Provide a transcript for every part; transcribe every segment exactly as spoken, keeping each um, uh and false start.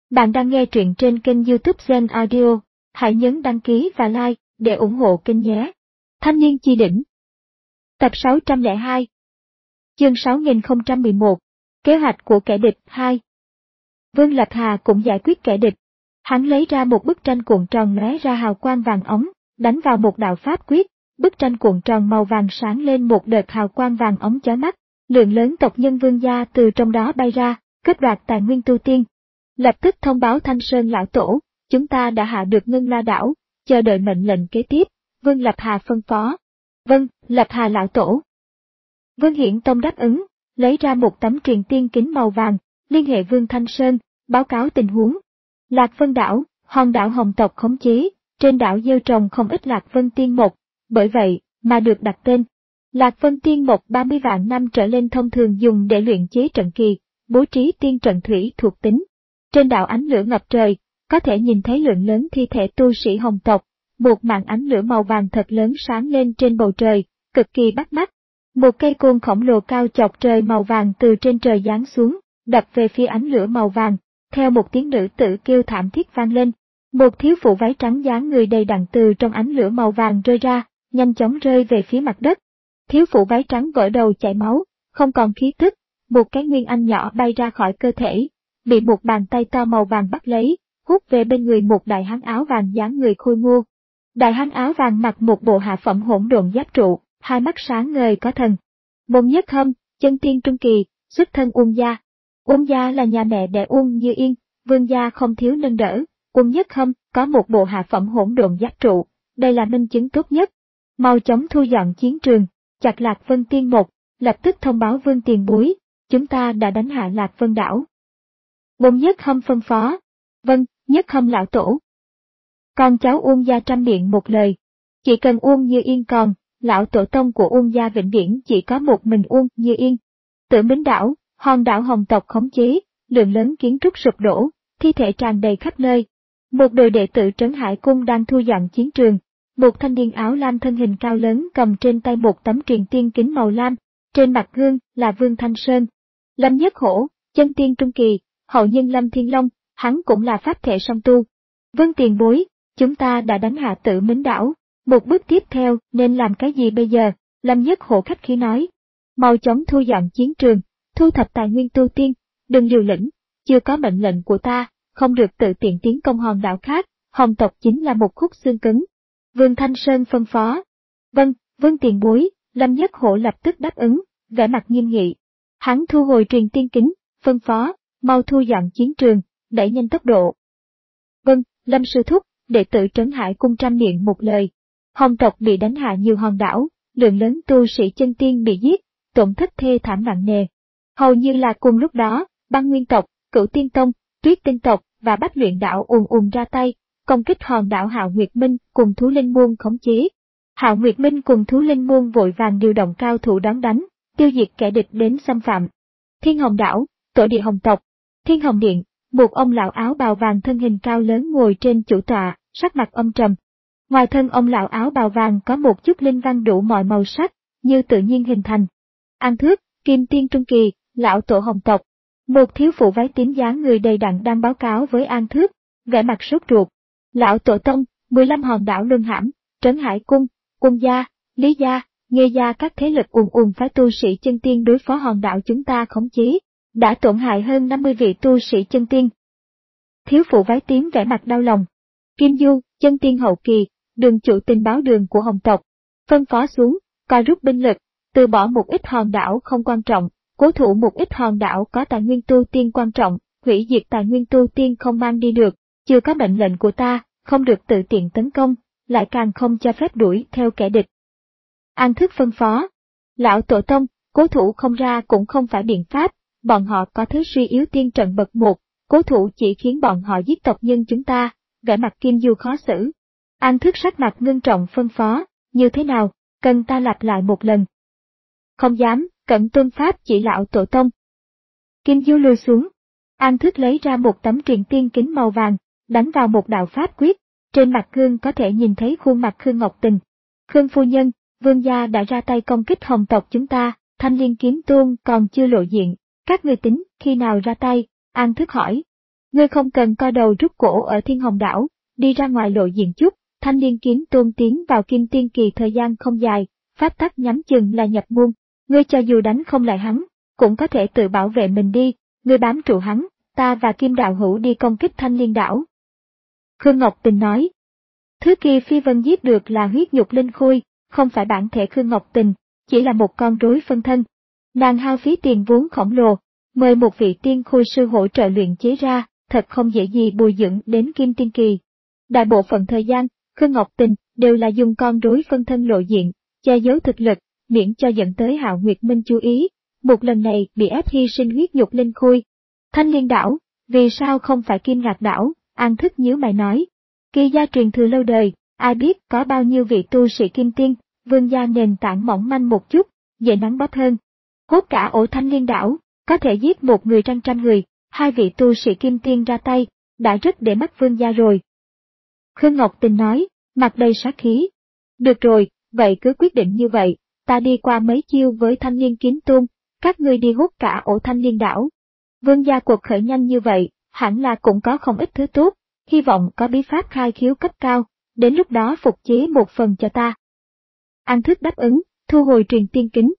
Bạn đang nghe truyện trên kênh YouTube Zen Audio. Hãy nhấn đăng ký và like để ủng hộ kênh nhé. Thanh niên chi đỉnh. Tập sáu trăm lẻ hai. Chương sáu nghìn không trăm mười một. Kế hoạch của kẻ địch hai. Vương Lập Hà cũng giải quyết kẻ địch. Hắn lấy ra một bức tranh cuộn tròn lóe ra hào quang vàng óng, đánh vào một đạo pháp quyết. Bức tranh cuộn tròn màu vàng sáng lên một đợt hào quang vàng óng chói mắt. Lượng lớn tộc nhân Vương gia từ trong đó bay ra, cướp đoạt tài nguyên tu tiên. Lập tức thông báo Thanh Sơn lão tổ, chúng ta đã hạ được Ngân La đảo, chờ đợi mệnh lệnh kế tiếp. Vương Lập Hà phân phó. Vâng, Lập Hà lão tổ. Vương Hiển Tông đáp ứng, lấy ra một tấm truyền tiên kính màu vàng, liên hệ Vương Thanh Sơn, báo cáo tình huống. Lạc Vân đảo, hòn đảo Hồng tộc khống chế, trên đảo gieo trồng không ít Lạc Vân tiên mục, bởi vậy mà được đặt tên. Lạc Vân tiên mục ba mươi vạn năm trở lên thông thường dùng để luyện chế trận kỳ, bố trí tiên trận thủy thuộc tính. Trên đảo ánh lửa ngập trời, có thể nhìn thấy lượng lớn thi thể tu sĩ Hồng tộc, một màn ánh lửa màu vàng thật lớn sáng lên trên bầu trời, cực kỳ bắt mắt. Một cây côn khổng lồ cao chọc trời màu vàng từ trên trời giáng xuống, đập về phía ánh lửa màu vàng, theo một tiếng nữ tử kêu thảm thiết vang lên. Một thiếu phụ váy trắng dáng người đầy đặn từ trong ánh lửa màu vàng rơi ra, nhanh chóng rơi về phía mặt đất. Thiếu phụ váy trắng vỡ đầu chảy máu, không còn khí tức, một cái nguyên anh nhỏ bay ra khỏi cơ thể, bị một bàn tay to màu vàng bắt lấy, hút về bên người một đại hán áo vàng dáng người khôi ngô. Đại hán áo vàng mặc một bộ hạ phẩm hỗn độn giáp trụ, hai mắt sáng ngời có thần. Môn Nhất Hâm, chân tiên trung kỳ, xuất thân Uông gia. Uông gia là nhà mẹ đẻ Uông Như Yên, Vương gia không thiếu nâng đỡ. Uông Nhất Hâm có một bộ hạ phẩm hỗn độn giáp trụ, đây là minh chứng tốt nhất. Mau chóng thu dọn chiến trường, chặt Lạc Vân tiên mục, lập tức thông báo Vương tiền bối, chúng ta đã đánh hạ Lạc Vân đảo. Uông Nhất Hâm phân phó. Vâng, Nhất Hâm lão tổ. Con cháu Uông gia trăm miệng một lời. Chỉ cần Uông Như Yên còn, lão tổ tông của Uông gia vĩnh viễn chỉ có một mình Uông Như Yên. Tử Bính đảo, hòn đảo Hồng tộc khống chế, lượng lớn kiến trúc sụp đổ, thi thể tràn đầy khắp nơi. Một đội đệ tử Trấn Hải Cung đang thu dọn chiến trường. Một thanh niên áo lam thân hình cao lớn cầm trên tay một tấm truyền tiên kính màu lam, trên mặt gương là Vương Thanh Sơn. Lâm Nhất Hổ, chân tiên trung kỳ, hậu nhân Lâm Thiên Long, hắn cũng là pháp thể song tu. Vương tiền bối, chúng ta đã đánh hạ Tử Bính đảo, một bước tiếp theo nên làm cái gì bây giờ? Lâm Nhất Hổ khách khí nói. Mau chóng thu dọn chiến trường, thu thập tài nguyên tu tiên, đừng liều lĩnh, chưa có mệnh lệnh của ta, không được tự tiện tiến công hòn đảo khác, Hồng tộc chính là một khúc xương cứng. Vương Thanh Sơn phân phó. Vâng, Vương tiền bối, Lâm Nhất Hổ lập tức đáp ứng, vẻ mặt nghiêm nghị. Hắn thu hồi truyền tiên kính, phân phó, mau thu dọn chiến trường, đẩy nhanh tốc độ. Vâng, Lâm sư thúc, đệ tử Trấn Hải Cung trăm miệng một lời. Hồng tộc bị đánh hạ nhiều hòn đảo, lượng lớn tu sĩ chân tiên bị giết, tổn thất thê thảm nặng nề. Hầu như là cùng lúc đó, Băng Nguyên tộc, Cửu Tiên tông, Tuyết Tinh tộc và Bách Luyện đảo ùn ùn ra tay, công kích hòn đảo Hạo Nguyệt Minh cùng Thú Linh Môn khống chế. Hạo Nguyệt Minh cùng Thú Linh Môn vội vàng điều động cao thủ đón đánh, tiêu diệt kẻ địch đến xâm phạm. Thiên Hồng đảo, tổ địa Hồng tộc, Thiên Hồng điện, một ông lão áo bào vàng thân hình cao lớn ngồi trên chủ tọa, sắc mặt âm trầm. Ngoài thân ông lão áo bào vàng có một chút linh văn đủ mọi màu sắc, như tự nhiên hình thành. An Thước, kim tiên trung kỳ, lão tổ Hồng tộc. Một thiếu phụ váy tím dáng người đầy đặn đang báo cáo với An Thước, vẻ mặt sốt ruột. Lão tổ tông, mười lăm hòn đảo luân hãm, Trấn Hải Cung, Uông gia, Lý gia, Nghê gia các thế lực ùn ùn phái tu sĩ chân tiên đối phó hòn đảo chúng ta khống chế, đã tổn hại hơn năm mươi vị tu sĩ chân tiên. Thiếu phụ váy tím vẻ mặt đau lòng. Kim Du, chân tiên hậu kỳ, đường chủ tình báo đường của Hồng tộc, phân phó xuống, coi rút binh lực, từ bỏ một ít hòn đảo không quan trọng, cố thủ một ít hòn đảo có tài nguyên tu tiên quan trọng, hủy diệt tài nguyên tu tiên không mang đi được, chưa có mệnh lệnh của ta, không được tự tiện tấn công, lại càng không cho phép đuổi theo kẻ địch. An Thức phân phó. Lão tổ tông, cố thủ không ra cũng không phải biện pháp, bọn họ có thứ suy yếu tiên trận bậc một, cố thủ chỉ khiến bọn họ giết tộc nhân chúng ta, vẻ mặt Kim Du khó xử. An Thức sắc mặt ngưng trọng phân phó, như thế nào, cần ta lặp lại một lần. Không dám, cẩn tuân pháp chỉ lão tổ tông. Kim Du lùi xuống. An Thức lấy ra một tấm truyền tiên kính màu vàng, đánh vào một đạo pháp quyết, trên mặt gương có thể nhìn thấy khuôn mặt Khương Ngọc Tình. Khương phu nhân, Vương gia đã ra tay công kích Hồng tộc chúng ta, Thanh Liên kiếm tôn còn chưa lộ diện, các người tính khi nào ra tay? An Thức hỏi. Ngươi không cần co đầu rút cổ ở Thiên Hồng đảo, đi ra ngoài lộ diện chút. Thanh Liên Kiếm Tôn tiến vào Kim Tiên Kỳ thời gian không dài, pháp tắc nhắm chừng là nhập môn. Ngươi cho dù đánh không lại hắn, cũng có thể tự bảo vệ mình đi. Ngươi bám trụ hắn, ta và Kim Đạo Hữu đi công kích Thanh Liên đảo. Khương Ngọc Tình nói. Thứ Kỳ Phi Vân giết được là huyết nhục linh khôi, không phải bản thể Khương Ngọc Tình, chỉ là một con rối phân thân. Nàng hao phí tiền vốn khổng lồ, mời một vị tiên khôi sư hỗ trợ luyện chế ra, thật không dễ gì bồi dưỡng đến Kim Tiên Kỳ. Đại bộ phận thời gian, Khương Ngọc Tình đều là dùng con rối phân thân lộ diện, che giấu thực lực, miễn cho dẫn tới Hạo Nguyệt Minh chú ý. Một lần này bị ép hy sinh huyết nhục linh khôi. Thanh Liên đảo, vì sao không phải Kim Ngạc đảo? An Thức nhíu mày nói. Kỳ gia truyền thừa lâu đời, ai biết có bao nhiêu vị tu sĩ kim tiên, vương gia nền tảng mỏng manh một chút, dễ nắng bóp hơn. Hốt cả ổ Thanh Liên đảo, có thể giết một người trăm trăm người, hai vị tu sĩ kim tiên ra tay, đã rất để mắt vương gia rồi. Khương Ngọc Tình nói, mặt đầy sát khí. Được rồi, vậy cứ quyết định như vậy, ta đi qua mấy chiêu với Thanh Liên Kiếm Tôn, các ngươi đi hút cả ổ Thanh Liên đảo. Vương gia cuộc khởi nhanh như vậy, hẳn là cũng có không ít thứ tốt, hy vọng có bí pháp khai khiếu cấp cao, đến lúc đó phục chế một phần cho ta. An Thức đáp ứng, thu hồi truyền tiên kính.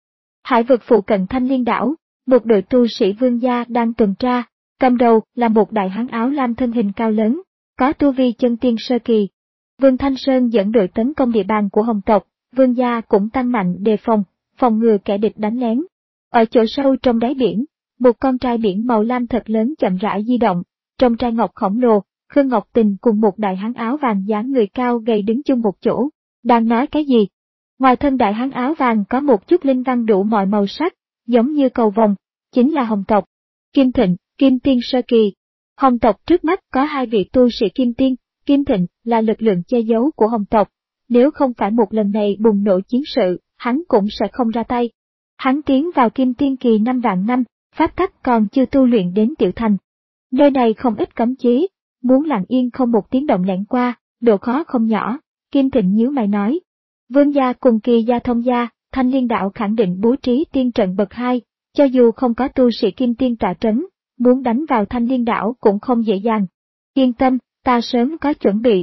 Hải vực phụ cận Thanh Liên đảo, một đội tu sĩ vương gia đang tuần tra, cầm đầu là một đại hán áo lam thân hình cao lớn, có tu vi chân tiên sơ kỳ. Vương Thanh Sơn dẫn đội tấn công địa bàn của Hồng tộc, vương gia cũng tăng mạnh đề phòng, phòng ngừa kẻ địch đánh lén. Ở chỗ sâu trong đáy biển, một con trai biển màu lam thật lớn chậm rãi di động, trong trai ngọc khổng lồ, Khương Ngọc Tình cùng một đại hán áo vàng dáng người cao gầy đứng chung một chỗ, đang nói cái gì? Ngoài thân đại hán áo vàng có một chút linh văn đủ mọi màu sắc, giống như cầu vồng, chính là Hồng tộc. Kim Thịnh, Kim Tiên sơ kỳ. Hồng tộc trước mắt có hai vị tu sĩ Kim Tiên, Kim Thịnh là lực lượng che giấu của Hồng tộc. Nếu không phải một lần này bùng nổ chiến sự, hắn cũng sẽ không ra tay. Hắn tiến vào Kim Tiên kỳ năm vạn năm, pháp tắc còn chưa tu luyện đến tiểu thành. Nơi này không ít cấm chế, muốn lặng yên không một tiếng động lẻn qua, độ khó không nhỏ. Kim Thịnh nhíu mày nói. Vương gia cùng Kỳ gia thông gia, Thanh Liên đảo khẳng định bố trí tiên trận bậc hai, cho dù không có tu sĩ Kim Tiên tọa trấn, muốn đánh vào Thanh Liên đảo cũng không dễ dàng. Yên tâm, ta sớm có chuẩn bị.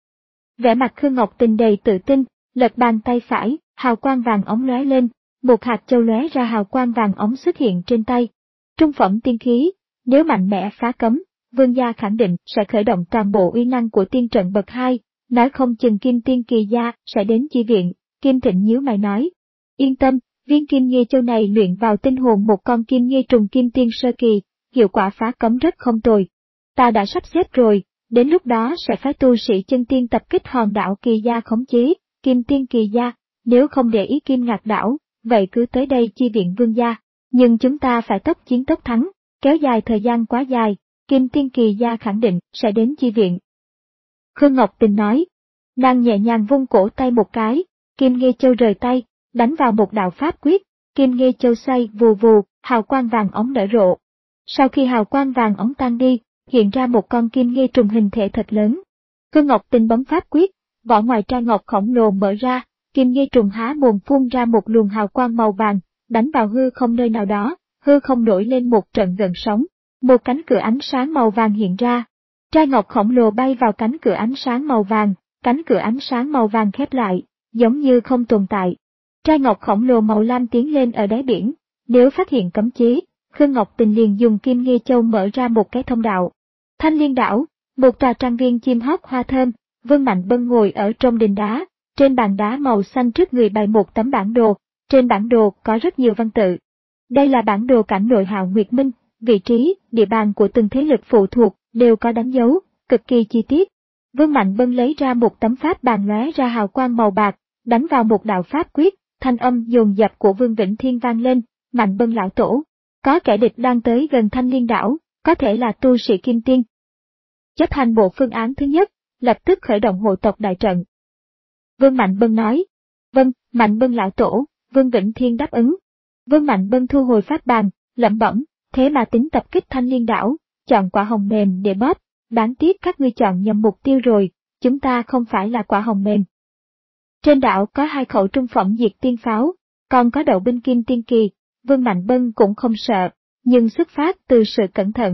Vẻ mặt Khương Ngọc Tình đầy tự tin, lật bàn tay phải, hào quang vàng óng lóe lên, một hạt châu lóe ra hào quang vàng óng xuất hiện trên tay. Trung phẩm tiên khí, nếu mạnh mẽ phá cấm, vương gia khẳng định sẽ khởi động toàn bộ uy năng của tiên trận bậc hai, nói không chừng Kim Tiên kỳ gia sẽ đến chi viện. Kim Thịnh nhíu mày nói. Yên tâm, viên kim nghi châu này luyện vào tinh hồn một con kim nghi trùng Kim Tiên sơ kỳ, hiệu quả phá cấm rất không tồi. Ta đã sắp xếp rồi, đến lúc đó sẽ phái tu sĩ chân tiên tập kích hòn đảo Kỳ gia khống chế, Kim Tiên kỳ gia, nếu không để ý Kim Ngạc đảo, vậy cứ tới đây chi viện vương gia. Nhưng chúng ta phải tốc chiến tốc thắng, kéo dài thời gian quá dài, Kim Tiên kỳ gia khẳng định sẽ đến chi viện. Khương Ngọc Tình nói, nàng nhẹ nhàng vung cổ tay một cái, Kim Nghê Châu rời tay, đánh vào một đạo pháp quyết, Kim Nghê Châu xoay vù vù, hào quang vàng óng nở rộ. Sau khi hào quang vàng óng tan đi, hiện ra một con Kim Nghê trùng hình thể thật lớn. Khương Ngọc Tình bấm pháp quyết, vỏ ngoài trai ngọc khổng lồ mở ra, Kim Nghê trùng há mồm phun ra một luồng hào quang màu vàng, đánh vào hư không nơi nào đó, hư không nổi lên một trận gợn sóng, một cánh cửa ánh sáng màu vàng hiện ra. Trai ngọc khổng lồ bay vào cánh cửa ánh sáng màu vàng, cánh cửa ánh sáng màu vàng khép lại, giống như không tồn tại. Trai ngọc khổng lồ màu lam tiến lên ở đáy biển, nếu phát hiện cấm chế, Khương Ngọc Tình liền dùng Kim Nghê Châu mở ra một cái thông đạo. Thanh Liên đảo, một tòa trang viên chim hót hoa thơm, Vương Mạnh Bân ngồi ở trong đình đá, trên bàn đá màu xanh trước người bày một tấm bản đồ, trên bản đồ có rất nhiều văn tự. Đây là bản đồ cảnh nội Hạo Nguyệt Minh, vị trí, địa bàn của từng thế lực phụ thuộc đều có đánh dấu, cực kỳ chi tiết. Vương Mạnh Bân lấy ra một tấm pháp bàn lóe ra hào quang màu bạc, đánh vào một đạo pháp quyết, thanh âm dồn dập của Vương Vĩnh Thiên vang lên. Mạnh Bân lão tổ, có kẻ địch đang tới gần Thanh Liên đảo, có thể là tu sĩ Kim Tiên. Chấp hành bộ phương án thứ nhất, lập tức khởi động hộ tộc đại trận. Vương Mạnh Bân nói. Vâng, Mạnh Bân lão tổ. Vương Vĩnh Thiên đáp ứng. Vương Mạnh Bân thu hồi pháp bàn, lẩm bẩm, thế mà tính tập kích Thanh Liên đảo, chọn quả hồng mềm để bóp, đáng tiếc các ngươi chọn nhầm mục tiêu rồi, chúng ta không phải là quả hồng mềm. Trên đảo có hai khẩu trung phẩm diệt tiên pháo, còn có đậu binh Kim Tiên kỳ, Vương Mạnh Bân cũng không sợ, nhưng xuất phát từ sự cẩn thận.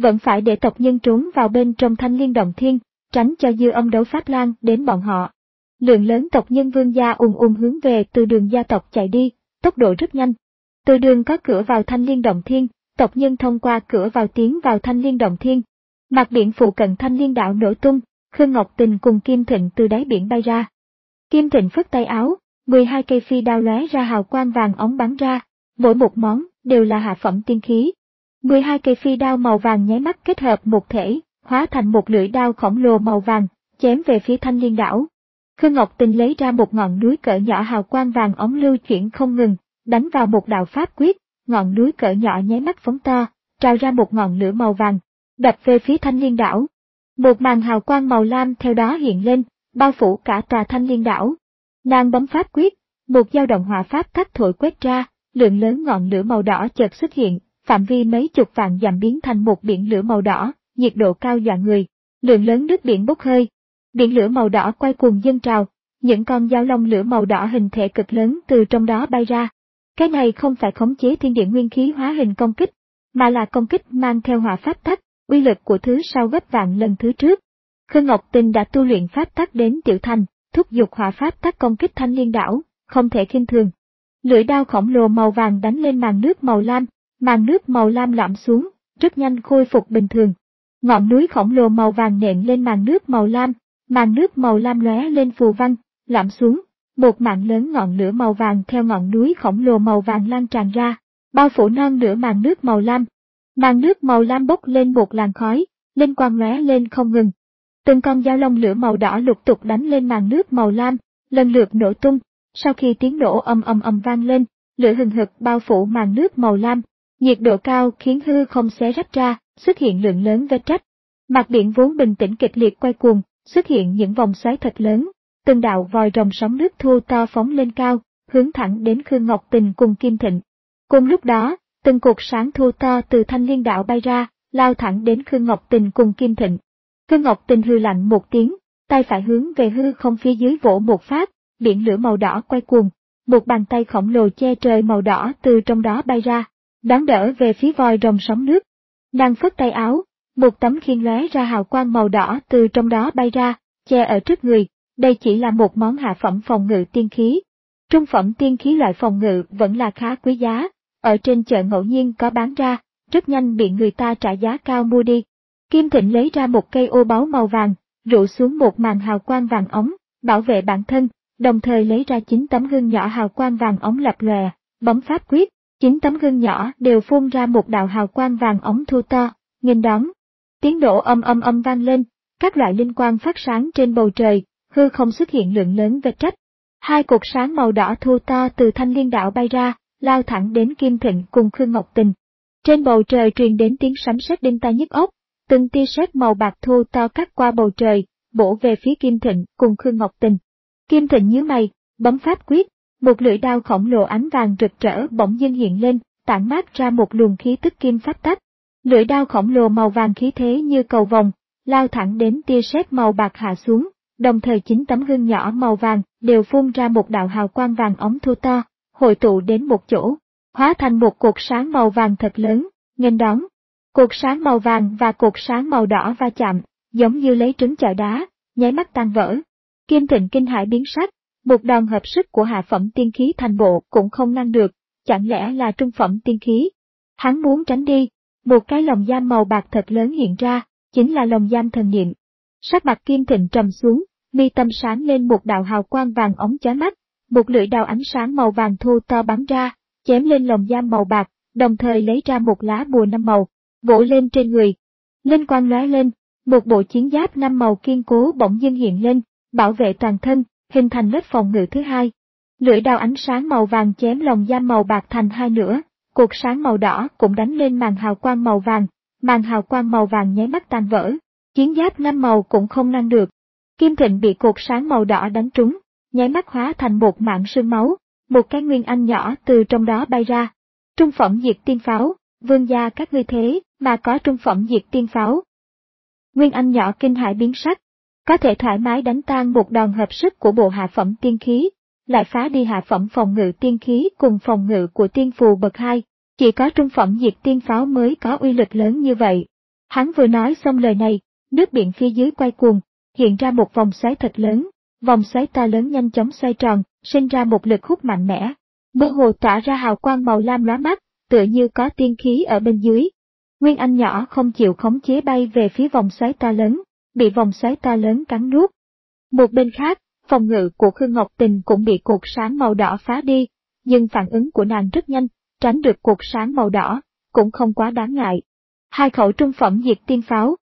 vẫn phải để tộc nhân trốn vào bên trong Thanh Liên Động Thiên, tránh cho dư âm đấu pháp lan đến bọn họ. Lượng lớn tộc nhân Vương gia ùn ùn hướng về từ đường gia tộc chạy đi, tốc độ rất nhanh. Từ đường có cửa vào Thanh Liên Động Thiên, tộc nhân thông qua cửa vào tiến vào Thanh Liên Động Thiên. Mặt biển phụ cận Thanh Liên đảo nổ tung, Khương Ngọc Tình cùng Kim Thịnh từ đáy biển bay ra. Kim Thịnh phất tay áo, mười hai cây phi đao lóe ra hào quang vàng óng bắn ra, mỗi một món đều là hạ phẩm tiên khí. mười hai cây phi đao màu vàng nháy mắt kết hợp một thể, hóa thành một lưỡi đao khổng lồ màu vàng, chém về phía Thanh Liên đảo. Khương Ngọc Tình lấy ra một ngọn núi cỡ nhỏ hào quang vàng óng lưu chuyển không ngừng, đánh vào một đạo pháp quyết, ngọn núi cỡ nhỏ nháy mắt phóng to, trào ra một ngọn lửa màu vàng, đập về phía Thanh Liên đảo. Một màn hào quang màu lam theo đó hiện lên, bao phủ cả tòa Thanh Liên đảo. Nàng bấm pháp quyết, một dao động hỏa pháp tắc thổi quét ra, lượng lớn ngọn lửa màu đỏ chợt xuất hiện, phạm vi mấy chục vạn dặm biến thành một biển lửa màu đỏ, nhiệt độ cao dọa người, lượng lớn nước biển bốc hơi. Biển lửa màu đỏ quay cuồng dâng trào, những con dao long lửa màu đỏ hình thể cực lớn từ trong đó bay ra. Cái này không phải khống chế thiên địa nguyên khí hóa hình công kích, mà là công kích mang theo hỏa pháp tắc, uy lực của thứ sau gấp vạn lần thứ trước. Khương Ngọc Tình đã tu luyện pháp tắc đến tiểu thành, thúc giục hỏa pháp tắc công kích Thanh Liên đảo, không thể khinh thường. Lưỡi đao khổng lồ màu vàng đánh lên màn nước màu lam, màn nước màu lam lõm xuống, rất nhanh khôi phục bình thường. Ngọn núi khổng lồ màu vàng nện lên màn nước màu lam, màn nước màu lam lóe lên phù văn, lõm xuống, một mảng lớn ngọn lửa màu vàng theo ngọn núi khổng lồ màu vàng lan tràn ra, bao phủ non nửa màn nước màu lam. Màn nước màu lam bốc lên một làn khói, linh quang lóe lên không ngừng. Từng con dao long lửa màu đỏ lục tục đánh lên màn nước màu lam, lần lượt nổ tung. Sau khi tiếng nổ ầm ầm ầm vang lên, lửa hừng hực bao phủ màn nước màu lam, nhiệt độ cao khiến hư không xé rách ra, xuất hiện lượng lớn vết rách. Mặt biển vốn bình tĩnh kịch liệt quay cuồng, xuất hiện những vòng xoáy thật lớn, từng đạo vòi rồng sóng nước thu to phóng lên cao, hướng thẳng đến Khương Ngọc Tình cùng Kim Thịnh. Cùng lúc đó, từng cột sáng thu to từ Thanh Liên đảo bay ra, lao thẳng đến Khương Ngọc Tình cùng Kim Thịnh. Khương Ngọc Tình hừ lạnh một tiếng, tay phải hướng về hư không phía dưới vỗ một phát, biển lửa màu đỏ quay cuồng, một bàn tay khổng lồ che trời màu đỏ từ trong đó bay ra, đón đỡ về phía vòi rồng sóng nước. Nàng phất tay áo, một tấm khiên lóe ra hào quang màu đỏ từ trong đó bay ra, che ở trước người. Đây chỉ là một món hạ phẩm phòng ngự tiên khí. Trung phẩm tiên khí loại phòng ngự vẫn là khá quý giá, ở trên chợ ngẫu nhiên có bán ra, rất nhanh bị người ta trả giá cao mua đi. Kim Thịnh lấy ra một cây ô báu màu vàng, rủ xuống một màn hào quang vàng ống, bảo vệ bản thân, đồng thời lấy ra chín tấm gương nhỏ hào quang vàng ống lập lòe, bấm pháp quyết, chín tấm gương nhỏ đều phun ra một đạo hào quang vàng ống thu to, nghênh đón. Tiếng nổ âm âm âm vang lên, các loại linh quang phát sáng trên bầu trời, hư không xuất hiện lượng lớn vết rách. Hai cột sáng màu đỏ thu to từ Thanh Liên đảo bay ra, lao thẳng đến Kim Thịnh cùng Khương Ngọc Tình. Trên bầu trời truyền đến tiếng sấm sét đinh tai nhức óc, từng tia sét màu bạc thu to cắt qua bầu trời, bổ về phía Kim Thịnh cùng Khương Ngọc Tình. Kim Thịnh nhíu mày, bấm pháp quyết, một lưỡi đao khổng lồ ánh vàng rực rỡ bỗng dưng hiện lên, tản mát ra một luồng khí tức kim pháp tắc. Lưỡi đao khổng lồ màu vàng khí thế như cầu vồng, lao thẳng đến tia sét màu bạc hạ xuống. Đồng thời chín tấm gương nhỏ màu vàng đều phun ra một đạo hào quang vàng ống thu to, hội tụ đến một chỗ, hóa thành một cột sáng màu vàng thật lớn, nghênh đón. Cột sáng màu vàng và cột sáng màu đỏ va chạm, giống như lấy trứng chọi đá, nháy mắt tan vỡ. Kim Thịnh kinh hãi biến sắc, một đòn hợp sức của hạ phẩm tiên khí thành bộ cũng không ngăn được, chẳng lẽ là trung phẩm tiên khí? Hắn muốn tránh đi, một cái lồng giam màu bạc thật lớn hiện ra, chính là lồng giam thần niệm. Sắc mặt Kim Thịnh trầm xuống, mi tâm sáng lên một đạo hào quang vàng ống chói mắt, một lưỡi đao ánh sáng màu vàng thu to bắn ra, chém lên lồng giam màu bạc, đồng thời lấy ra một lá bùa năm màu, vỗ lên trên người. Linh quang lóe lên, một bộ chiến giáp năm màu kiên cố bỗng dưng hiện lên, bảo vệ toàn thân, hình thành lớp phòng ngự thứ hai. Lưỡi đao ánh sáng màu vàng chém lồng giam màu bạc thành hai nửa, cột sáng màu đỏ cũng đánh lên màn hào quang màu vàng, màn hào quang màu vàng nháy mắt tan vỡ, chiến giáp năm màu cũng không ngăn được. Kim Thịnh bị cột sáng màu đỏ đánh trúng, nháy mắt hóa thành một mảng sương máu, một cái nguyên anh nhỏ từ trong đó bay ra. Trung phẩm diệt tiên pháo, vương gia các ngươi thế mà có trung phẩm diệt tiên pháo. Nguyên anh nhỏ kinh hãi biến sắc, có thể thoải mái đánh tan một đòn hợp sức của bộ hạ phẩm tiên khí, lại phá đi hạ phẩm phòng ngự tiên khí cùng phòng ngự của tiên phù bậc hai, chỉ có trung phẩm diệt tiên pháo mới có uy lực lớn như vậy. Hắn vừa nói xong lời này, nước biển phía dưới quay cuồng, hiện ra một vòng xoáy thật lớn, vòng xoáy to lớn nhanh chóng xoay tròn, sinh ra một lực hút mạnh mẽ. Mơ hồ tỏa ra hào quang màu lam lóa mắt, tựa như có tiên khí ở bên dưới. Nguyên Anh nhỏ không chịu khống chế bay về phía vòng xoáy to lớn, bị vòng xoáy to lớn cắn nuốt. Một bên khác, phòng ngự của Khương Ngọc Tình cũng bị cột sáng màu đỏ phá đi, nhưng phản ứng của nàng rất nhanh, tránh được cột sáng màu đỏ, cũng không quá đáng ngại. Hai khẩu trung phẩm diệt tiên pháo.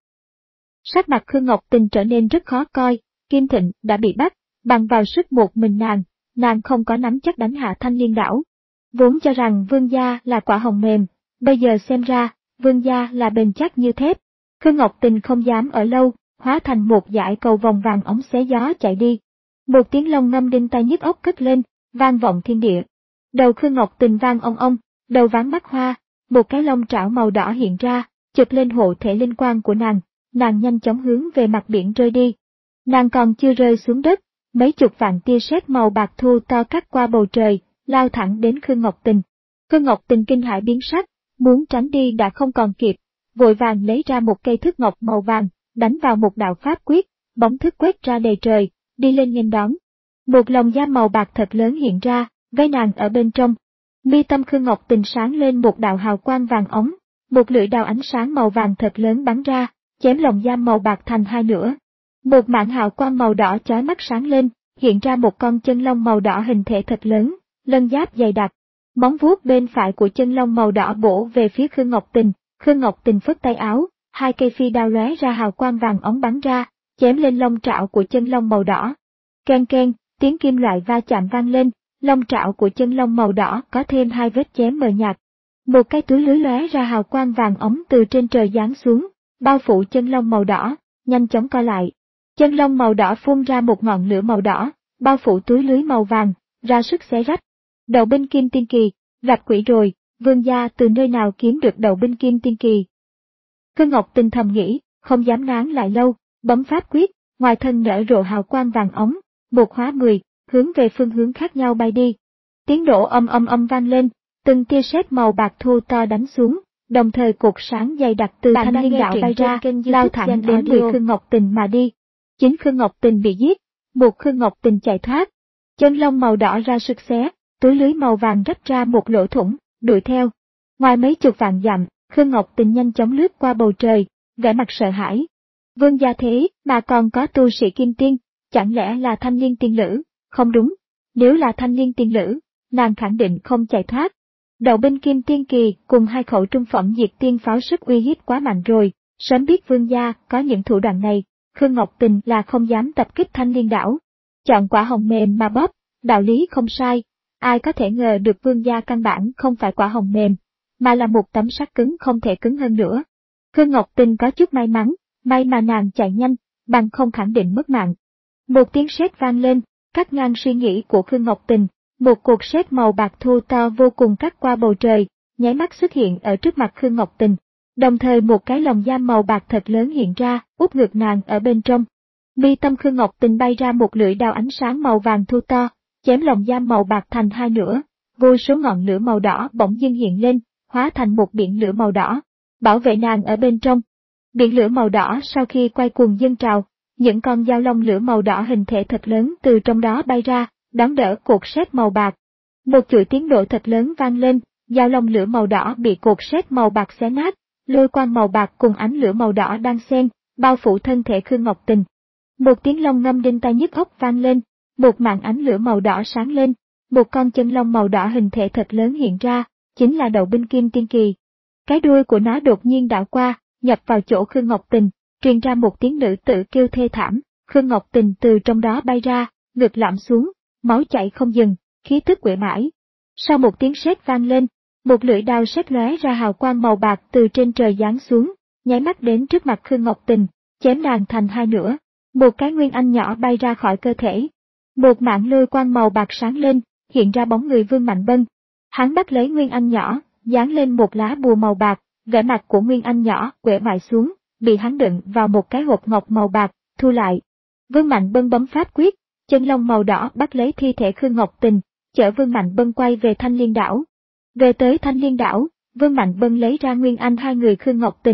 Sắc mặt Khương Ngọc Tình trở nên rất khó coi, Kim Thịnh đã bị bắt, bằng vào sức một mình nàng, nàng không có nắm chắc đánh hạ Thanh Liên đảo. Vốn cho rằng Vương gia là quả hồng mềm, bây giờ xem ra, Vương gia là bền chắc như thép. Khương Ngọc Tình không dám ở lâu, hóa thành một dải cầu vòng vàng ống xé gió chạy đi. Một tiếng long ngâm đinh tai nhức óc cất lên, vang vọng thiên địa. Đầu Khương Ngọc Tình vang ong ong, đầu ván mắt hoa, một cái lông trảo màu đỏ hiện ra, chụp lên hộ thể linh quang của nàng, nàng nhanh chóng hướng về mặt biển rơi đi. Nàng còn chưa rơi xuống đất, mấy chục vạn tia sét màu bạc thu to cắt qua bầu trời, lao thẳng đến Khương Ngọc Tình. Khương Ngọc Tình kinh hãi biến sắc, muốn tránh đi đã không còn kịp, vội vàng lấy ra một cây thước ngọc màu vàng, đánh vào một đạo pháp quyết, bóng thức quét ra đầy trời, đi lên nghênh đón. Một lồng da màu bạc thật lớn hiện ra, vây nàng ở bên trong. Mi tâm Khương Ngọc Tình sáng lên một đạo hào quang vàng ống, một lưỡi đao ánh sáng màu vàng thật lớn bắn ra, chém lồng da màu bạc thành hai nửa. Một mảng hào quang màu đỏ chói mắt sáng lên, hiện ra một con chân long màu đỏ hình thể thật lớn, lân giáp dày đặc. Móng vuốt bên phải của chân long màu đỏ bổ về phía Khương Ngọc Tình, Khương Ngọc Tình phất tay áo, hai cây phi đao lóe ra hào quang vàng ống bắn ra, chém lên lông trảo của chân long màu đỏ. Keng keng, tiếng kim loại va chạm vang lên, lông trảo của chân long màu đỏ có thêm hai vết chém mờ nhạt. Một cái túi lưới lóe ra hào quang vàng ống từ trên trời giáng xuống, bao phủ chân long màu đỏ, nhanh chóng co lại. Chân long màu đỏ phun ra một ngọn lửa màu đỏ, bao phủ túi lưới màu vàng, ra sức xé rách. Đầu binh kim tiên kỳ, gặp quỷ rồi, Vương gia từ nơi nào kiếm được đầu binh kim tiên kỳ. Khương Ngọc Tình thầm nghĩ, không dám nán lại lâu, bấm pháp quyết, ngoài thân nở rộ hào quang vàng ống, một hóa mười, hướng về phương hướng khác nhau bay đi. Tiếng nổ âm âm âm vang lên, từng tia sét màu bạc thu to đánh xuống, đồng thời cột sáng dày đặc từ Thanh Liên đảo bay ra, lao thẳng đến người Khương Ngọc Tình mà đi. Chính Khương Ngọc Tình bị giết, buộc Khương Ngọc Tình chạy thoát. Chân long màu đỏ ra sức xé, túi lưới màu vàng rách ra một lỗ thủng, đuổi theo. Ngoài mấy chục vạn dặm, Khương Ngọc Tình nhanh chóng lướt qua bầu trời, vẻ mặt sợ hãi. Vương gia thế mà còn có tu sĩ kim tiên, chẳng lẽ là Thanh Liên tiên lữ? Không đúng, nếu là Thanh Liên tiên lữ, nàng khẳng định không chạy thoát. Đầu binh kim tiên kỳ cùng hai khẩu trung phẩm diệt tiên pháo sức uy hiếp quá mạnh rồi, sớm biết Vương gia có những thủ đoạn này, Khương Ngọc Tình là không dám tập kích Thanh Liên đảo. Chọn quả hồng mềm mà bóp, đạo lý không sai, ai có thể ngờ được Vương gia căn bản không phải quả hồng mềm, mà là một tấm sắt cứng không thể cứng hơn nữa. Khương Ngọc Tình có chút may mắn, may mà nàng chạy nhanh, bằng không khẳng định mất mạng. Một tiếng sét vang lên, cắt ngang suy nghĩ của Khương Ngọc Tình, một cột sét màu bạc thu to vô cùng cắt qua bầu trời, nháy mắt xuất hiện ở trước mặt Khương Ngọc Tình. Đồng thời một cái lồng giam màu bạc thật lớn hiện ra, úp ngược nàng ở bên trong. Mi tâm Khương Ngọc Tình bay ra một lưỡi đao ánh sáng màu vàng thu to, chém lồng giam màu bạc thành hai nửa, vô số ngọn lửa màu đỏ bỗng dưng hiện lên, hóa thành một biển lửa màu đỏ, bảo vệ nàng ở bên trong. Biển lửa màu đỏ sau khi quay cuồng dâng trào, những con dao long lửa màu đỏ hình thể thật lớn từ trong đó bay ra, đón đỡ cột sét màu bạc. Một chuỗi tiếng nổ thật lớn vang lên, dao long lửa màu đỏ bị cột sét màu bạc xé nát, lôi quang màu bạc cùng ánh lửa màu đỏ đang xen, bao phủ thân thể Khương Ngọc Tình. Một tiếng long ngâm đinh tai nhức óc vang lên, một màn ánh lửa màu đỏ sáng lên, một con chân long màu đỏ hình thể thật lớn hiện ra, chính là đầu binh kim tiên kỳ. Cái đuôi của nó đột nhiên đảo qua, nhập vào chỗ Khương Ngọc Tình, truyền ra một tiếng nữ tử kêu thê thảm, Khương Ngọc Tình từ trong đó bay ra, ngực lõm xuống, máu chảy không dừng, khí tức uể mãi. Sau một tiếng sét vang lên, một lưỡi đao sét lóe ra hào quang màu bạc từ trên trời giáng xuống, nháy mắt đến trước mặt Khương Ngọc Tình, chém nàng thành hai nửa. Một cái nguyên anh nhỏ bay ra khỏi cơ thể. Một mảng lôi quang màu bạc sáng lên, hiện ra bóng người Vương Mạnh Bân. Hắn bắt lấy nguyên anh nhỏ, dán lên một lá bùa màu bạc, vẻ mặt của nguyên anh nhỏ uể oải xuống, bị hắn đựng vào một cái hộp ngọc màu bạc, thu lại. Vương Mạnh Bân bấm pháp quyết, chân long màu đỏ bắt lấy thi thể Khương Ngọc Tình, chở Vương Mạnh Bân quay về Thanh Liên đảo. Về tới Thanh Liên đảo, Vương Mạnh Bân lấy ra nguyên anh hai người Khương Ngọc Tình,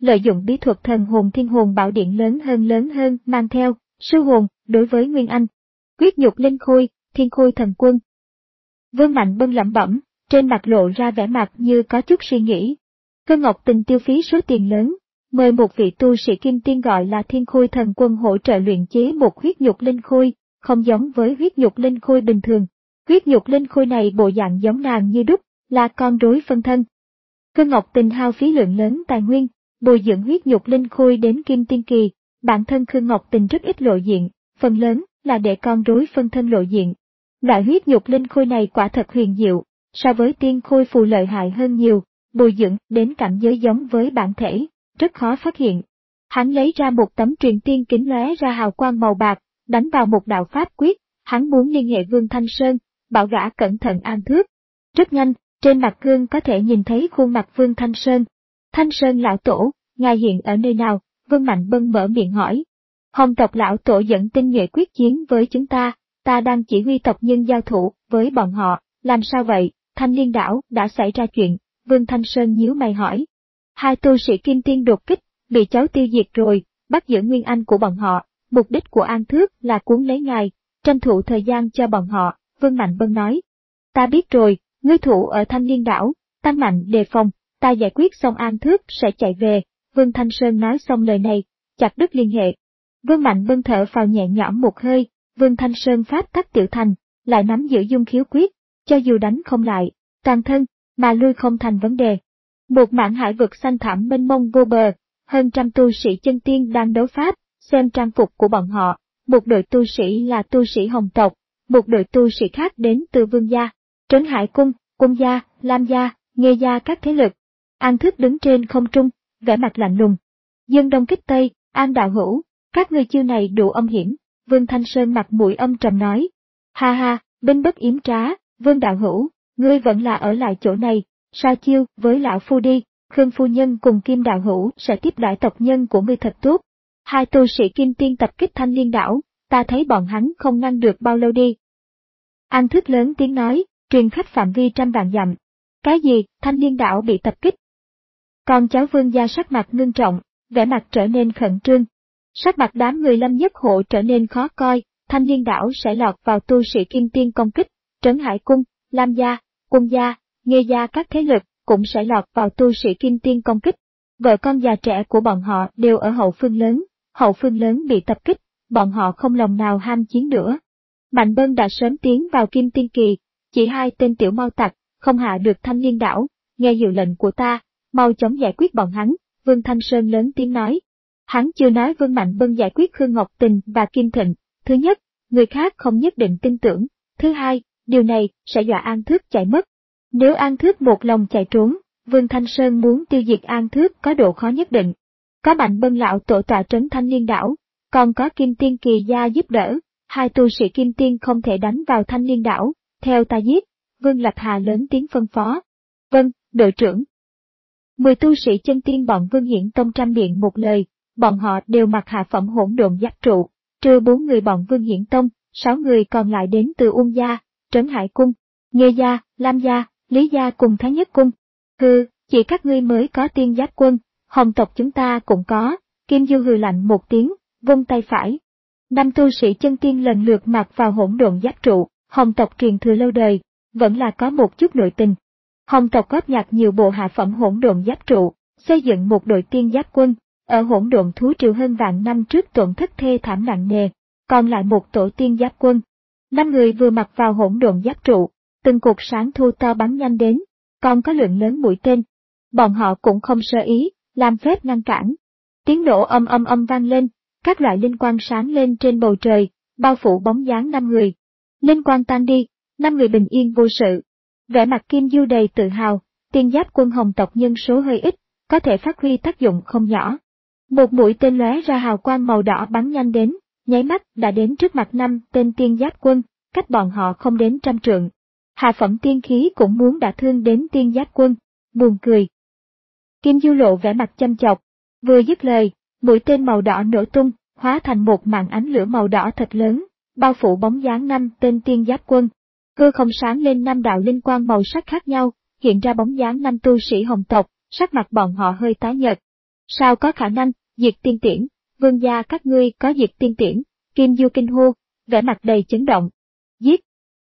lợi dụng bí thuật thần hồn thiên hồn bảo điện lớn hơn lớn hơn mang theo, sư hồn, đối với Nguyên Anh. Quyết nhục linh khôi, thiên khôi thần quân. Vương Mạnh Bân lẩm bẩm, trên mặt lộ ra vẻ mặt như có chút suy nghĩ. Cơ Ngọc Tình tiêu phí số tiền lớn, mời một vị tu sĩ kim tiên gọi là thiên khôi thần quân hỗ trợ luyện chế một huyết nhục linh khôi, không giống với huyết nhục linh khôi bình thường. Huyết nhục linh khôi này bộ dạng giống nàng như đúc, là con rối phân thân. Cơ Ngọc Tình hao phí lượng lớn tài nguyên, bồi dưỡng huyết nhục linh khôi đến kim tiên kỳ, bản thân Khương Ngọc Tình rất ít lộ diện, phần lớn là để con rối phân thân lộ diện. Loại huyết nhục linh khôi này quả thật huyền diệu, so với tiên khôi phù lợi hại hơn nhiều, bồi dưỡng đến cảnh giới giống với bản thể, rất khó phát hiện. Hắn lấy ra một tấm truyền tiên kính lóe ra hào quang màu bạc, đánh vào một đạo pháp quyết, hắn muốn liên hệ Vương Thanh Sơn, bảo gã cẩn thận an thước. Rất nhanh, trên mặt gương có thể nhìn thấy khuôn mặt Vương Thanh Sơn. Thanh Sơn lão tổ, ngài hiện ở nơi nào? Vương Mạnh Bân mở miệng hỏi. Hồng tộc lão tổ dẫn tinh nhuệ quyết chiến với chúng ta, ta đang chỉ huy tộc nhân giao thủ với bọn họ, làm sao vậy? Thanh Liên đảo đã xảy ra chuyện, Vương Thanh Sơn nhíu mày hỏi. Hai tu sĩ kim tiên đột kích, bị cháu tiêu diệt rồi, bắt giữ Nguyên Anh của bọn họ, mục đích của An Thước là cuốn lấy ngài, tranh thủ thời gian cho bọn họ, Vương Mạnh Bân nói. Ta biết rồi, ngươi thủ ở Thanh Liên đảo, tăng mạnh đề phòng, ta giải quyết xong An Thước sẽ chạy về, Vương Thanh Sơn nói xong lời này, chặt đứt liên hệ. Vương Mạnh Bân thở phào nhẹ nhõm một hơi, Vương Thanh Sơn pháp tắc tiểu thành, lại nắm giữ dung khiếu quyết, cho dù đánh không lại, toàn thân, mà lui không thành vấn đề. Một mảng hải vực xanh thẳm mênh mông vô bờ, hơn trăm tu sĩ chân tiên đang đấu pháp, xem trang phục của bọn họ, một đội tu sĩ là tu sĩ Hồng tộc, một đội tu sĩ khác đến từ Vương gia, Trấn Hải cung, Cung gia, Lam gia, Nghê gia các thế lực. An Thức đứng trên không trung, vẻ mặt lạnh lùng. Dương Đông kích Tây, An đạo hữu, các ngươi chiêu này đủ âm hiểm, Vương Thanh Sơn mặt mũi âm trầm nói. Ha ha, binh bất yếm trá, Vương đạo hữu, ngươi vẫn là ở lại chỗ này, sao chiêu với lão phu đi, Khương phu nhân cùng Kim đạo hữu sẽ tiếp đãi tộc nhân của ngươi thật tốt. Hai tu sĩ kim tiên tập kích Thanh Liên đảo, ta thấy bọn hắn không ngăn được bao lâu đi. An Thức lớn tiếng nói, truyền khắp phạm vi trăm vạn dặm. Cái gì, Thanh Liên đảo bị tập kích? Con cháu Vương gia sắc mặt ngưng trọng, vẻ mặt trở nên khẩn trương. Sắc mặt đám người Lâm Nhất Hộ trở nên khó coi, Thanh Liên đảo sẽ lọt vào tu sĩ kim tiên công kích, Trấn Hải cung, Lam gia, Cung gia, Nghê gia các thế lực cũng sẽ lọt vào tu sĩ kim tiên công kích. Vợ con già trẻ của bọn họ đều ở hậu phương lớn, hậu phương lớn bị tập kích, bọn họ không lòng nào ham chiến nữa. Mạnh Bân đã sớm tiến vào kim tiên kỳ, chỉ hai tên tiểu mau tặc, không hạ được Thanh Liên đảo, nghe hiệu lệnh của ta, mau chóng giải quyết bọn hắn, Vương Thanh Sơn lớn tiếng nói. Hắn chưa nói Vương Mạnh Bân giải quyết Khương Ngọc Tình và Kim Thịnh, thứ nhất, người khác không nhất định tin tưởng, thứ hai, điều này sẽ dọa An Thước chạy mất. Nếu An Thước một lòng chạy trốn, Vương Thanh Sơn muốn tiêu diệt An Thước có độ khó nhất định. Có Mạnh Bân lão tổ tọa trấn Thanh Liên đảo, còn có Kim Tiên kỳ gia giúp đỡ, hai tu sĩ Kim Tiên không thể đánh vào Thanh Liên đảo, theo ta giết, Vương Lập Hà lớn tiếng phân phó. Vâng, đội trưởng. Mười tu sĩ chân tiên bọn Vương Hiển Tông trăm miệng một lời, bọn họ đều mặc hạ phẩm hỗn độn giáp trụ, trừ bốn người bọn Vương Hiển Tông, sáu người còn lại đến từ Ung gia, Trấn Hải cung, Nghê gia, Lam gia, Lý gia cùng Thái Nhất cung. Hừ, chỉ các ngươi mới có tiên giáp quân, Hồng tộc chúng ta cũng có, Kim Du hừ lạnh một tiếng, vung tay phải. Năm tu sĩ chân tiên lần lượt mặc vào hỗn độn giáp trụ, Hồng tộc truyền thừa lâu đời, vẫn là có một chút nội tình. Hồng tộc góp nhặt nhiều bộ hạ phẩm hỗn độn giáp trụ, xây dựng một đội tiên giáp quân, ở hỗn độn thú triều hơn vạn năm trước tổn thất thê thảm nặng nề, còn lại một tổ tiên giáp quân. Năm người vừa mặc vào hỗn độn giáp trụ, từng cột sáng thu to bắn nhanh đến, còn có lượng lớn mũi tên. Bọn họ cũng không sơ ý, làm phép ngăn cản. Tiếng nổ âm âm âm vang lên, các loại linh quang sáng lên trên bầu trời, bao phủ bóng dáng năm người. Linh quang tan đi, năm người bình yên vô sự. Vẻ mặt Kim Du đầy tự hào, tiên giáp quân Hồng tộc nhân số hơi ít, có thể phát huy tác dụng không nhỏ. Một mũi tên lóe ra hào quang màu đỏ bắn nhanh đến, nháy mắt đã đến trước mặt năm tên tiên giáp quân, cách bọn họ không đến trăm trượng. Hạ phẩm tiên khí cũng muốn đả thương đến tiên giáp quân, buồn cười. Kim Du lộ vẻ mặt chăm chọc, vừa dứt lời, mũi tên màu đỏ nổ tung, hóa thành một màn ánh lửa màu đỏ thật lớn, bao phủ bóng dáng năm tên tiên giáp quân. Hư không sáng lên năm đạo linh quang màu sắc khác nhau, hiện ra bóng dáng năm tu sĩ Hồng tộc, sắc mặt bọn họ hơi tái nhợt. Sao có khả năng, Diệt Tiên Tiễn, vương gia các ngươi có Diệt Tiên Tiễn, Kim Du kinh hô, vẻ mặt đầy chấn động. Giết!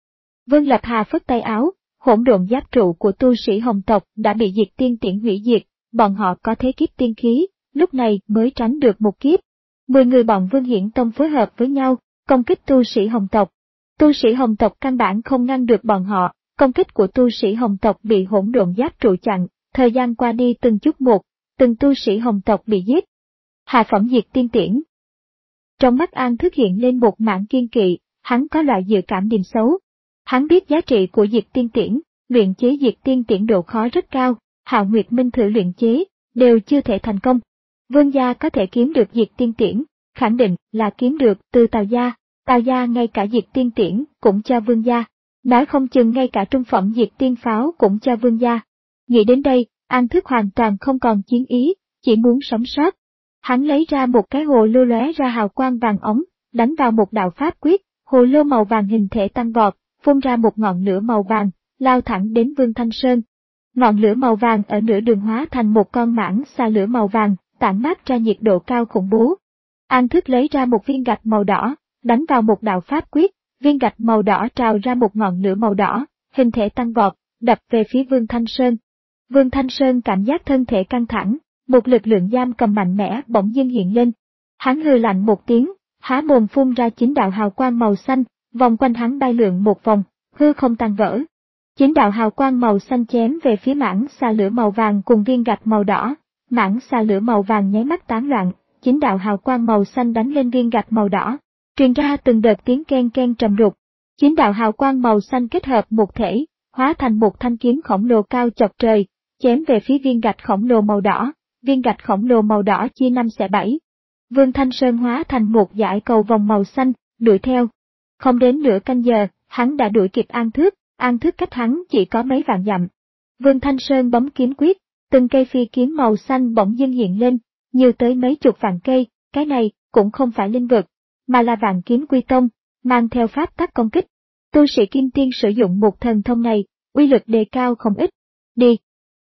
Vương Lập Hà phất tay áo, hỗn độn giáp trụ của tu sĩ Hồng tộc đã bị Diệt Tiên Tiễn hủy diệt, bọn họ có thế kiếp tiên khí, lúc này mới tránh được một kiếp. Mười người bọn Vương Hiển Tông phối hợp với nhau, công kích tu sĩ Hồng tộc. Tu sĩ Hồng tộc căn bản không ngăn được bọn họ, công kích của tu sĩ Hồng tộc bị hỗn độn giáp trụ chặn, thời gian qua đi từng chút một, từng tu sĩ Hồng tộc bị giết. Hạ phẩm Diệt Tiên Tiễn. Trong mắt An Thức hiện lên một mảng kiên kỵ, hắn có loại dự cảm điềm xấu. Hắn biết giá trị của Diệt Tiên Tiễn, luyện chế Diệt Tiên Tiễn độ khó rất cao, Hạo Nguyệt Minh thử luyện chế, đều chưa thể thành công. Vương gia có thể kiếm được Diệt Tiên Tiễn, khẳng định là kiếm được từ Tào gia, Tào gia ngay cả Diệt Tiên Tiễn cũng cho vương gia, nói không chừng ngay cả trung phẩm Diệt Tiên Pháo cũng cho vương gia. Nghĩ đến đây, An Thức hoàn toàn không còn chiến ý, chỉ muốn sống sót. Hắn lấy ra một cái hồ lô lóe ra hào quang vàng ống, đánh vào một đạo pháp quyết, hồ lô màu vàng hình thể tăng vọt, phun ra một ngọn lửa màu vàng, lao thẳng đến Vương Thanh Sơn. Ngọn lửa màu vàng ở nửa đường hóa thành một con mãng xà lửa màu vàng, tản mát ra nhiệt độ cao khủng bố. An Thức lấy ra một viên gạch màu đỏ, đánh vào một đạo pháp quyết, viên gạch màu đỏ trào ra một ngọn lửa màu đỏ, hình thể tăng vọt, đập về phía Vương Thanh Sơn. Vương Thanh Sơn cảm giác thân thể căng thẳng, một lực lượng giam cầm mạnh mẽ bỗng dưng hiện lên. Hắn hừ lạnh một tiếng, há mồm phun ra chín đạo hào quang màu xanh, vòng quanh hắn bay lượn một vòng, hư không tan vỡ. Chín đạo hào quang màu xanh chém về phía mãng xà lửa màu vàng cùng viên gạch màu đỏ, mãng xà lửa màu vàng nháy mắt tán loạn, chín đạo hào quang màu xanh đánh lên viên gạch màu đỏ, truyền ra từng đợt tiếng ken ken trầm đục. Chín đạo hào quang màu xanh kết hợp một thể, hóa thành một thanh kiếm khổng lồ cao chọc trời, chém về phía viên gạch khổng lồ màu đỏ, viên gạch khổng lồ màu đỏ chia năm xẻ bảy. Vương Thanh Sơn hóa thành một dải cầu vòng màu xanh, đuổi theo. Không đến nửa canh giờ, hắn đã đuổi kịp An Thức, An Thức cách hắn chỉ có mấy vạn dặm. Vương Thanh Sơn bấm kiếm quyết, từng cây phi kiếm màu xanh bỗng dưng hiện lên, nhiều tới mấy chục vạn cây, cái này cũng không phải linh vực, mà là vạn kiếm quy tông, mang theo pháp tắc công kích. Tu sĩ Kim Tiên sử dụng một thần thông này, uy lực đề cao không ít. Đi!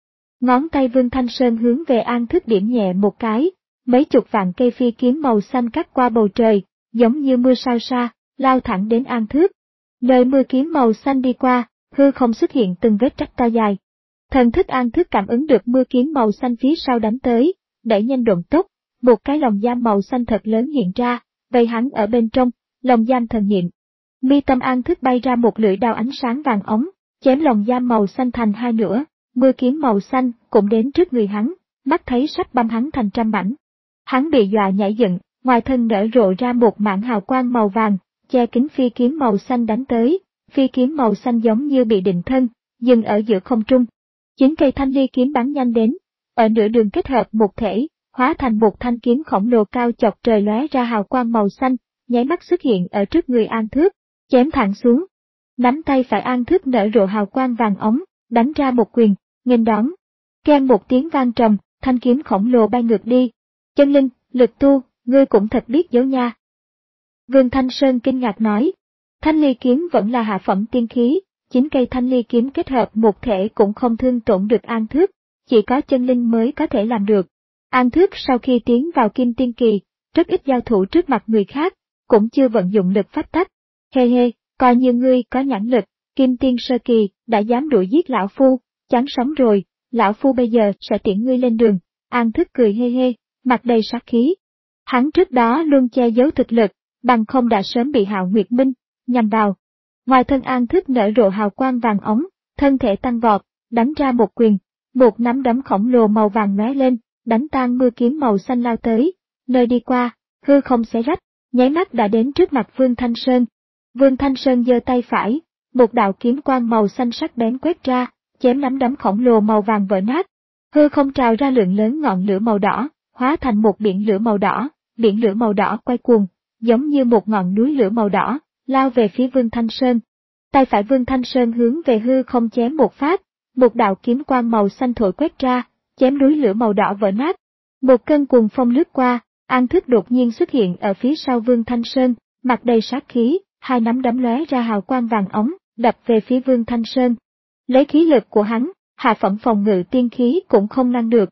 Ngón tay Vương Thanh Sơn hướng về An Thức điểm nhẹ một cái, mấy chục vạn cây phi kiếm màu xanh cắt qua bầu trời, giống như mưa sao sa, lao thẳng đến An Thức. Nơi mưa kiếm màu xanh đi qua, hư không xuất hiện từng vết rách to dài. Thần thức An Thức cảm ứng được mưa kiếm màu xanh phía sau đánh tới, đẩy nhanh độn tốc, một cái lồng giam màu xanh thật lớn hiện ra, vây hắn ở bên trong, lồng giam thần niệm. Mi tâm An Thức bay ra một lưỡi đao ánh sáng vàng ống, chém lồng giam màu xanh thành hai nửa, mưa kiếm màu xanh cũng đến trước người hắn, mắt thấy sắp băm hắn thành trăm mảnh. Hắn bị dọa nhảy dựng, ngoài thân nở rộ ra một mảng hào quang màu vàng, che kín phi kiếm màu xanh đánh tới, phi kiếm màu xanh giống như bị định thân, dừng ở giữa không trung. Chín cây thanh ly kiếm bắn nhanh đến, ở nửa đường kết hợp một thể, hóa thành một thanh kiếm khổng lồ cao chọc trời lóe ra hào quang màu xanh, nháy mắt xuất hiện ở trước người An Thức, chém thẳng xuống. Nắm tay phải An Thức nở rộ hào quang vàng ống, đánh ra một quyền, nghênh đón. Keng một tiếng vang trầm, thanh kiếm khổng lồ bay ngược đi. Chân linh, lực tu, ngươi cũng thật biết giấu nha. Vương Thanh Sơn kinh ngạc nói. Thanh ly kiếm vẫn là hạ phẩm tiên khí, chín cây thanh ly kiếm kết hợp một thể cũng không thương tổn được An Thức, chỉ có chân linh mới có thể làm được. An Thức sau khi tiến vào kim tiên kỳ, rất ít giao thủ trước mặt người khác, cũng chưa vận dụng lực pháp tắc. Hê hê, coi như ngươi có nhãn lực, kim tiên sơ kỳ đã dám đuổi giết lão phu, chán sống rồi, lão phu bây giờ sẽ tiễn ngươi lên đường. An Thức cười hê hê, mặt đầy sát khí. Hắn trước đó luôn che giấu thực lực, bằng không đã sớm bị Hạo Nguyệt Minh nhằm vào. Ngoài thân An Thức nở rộ hào quang vàng ống, thân thể tăng vọt, đánh ra một quyền, một nắm đấm khổng lồ màu vàng lóe lên, đánh tan mưa kiếm màu xanh lao tới, nơi đi qua, hư không xé rách, nháy mắt đã đến trước mặt Vương Thanh Sơn. Vương Thanh Sơn giơ tay phải, một đạo kiếm quang màu xanh sắc bén quét ra, chém nắm đấm khổng lồ màu vàng vỡ nát. Hư không trào ra lượng lớn ngọn lửa màu đỏ, hóa thành một biển lửa màu đỏ, biển lửa màu đỏ quay cuồng, giống như một ngọn núi lửa màu đỏ, lao về phía Vương Thanh Sơn. Tay phải Vương Thanh Sơn hướng về hư không chém một phát, một đạo kiếm quang màu xanh thổi quét ra, chém núi lửa màu đỏ vỡ nát. Một cơn cuồng phong lướt qua, An Thức đột nhiên xuất hiện ở phía sau Vương Thanh Sơn, mặt đầy sát khí, hai nắm đấm lóe ra hào quang vàng ống, đập về phía Vương Thanh Sơn. Lấy khí lực của hắn, hạ phẩm phòng ngự tiên khí cũng không ngăn được.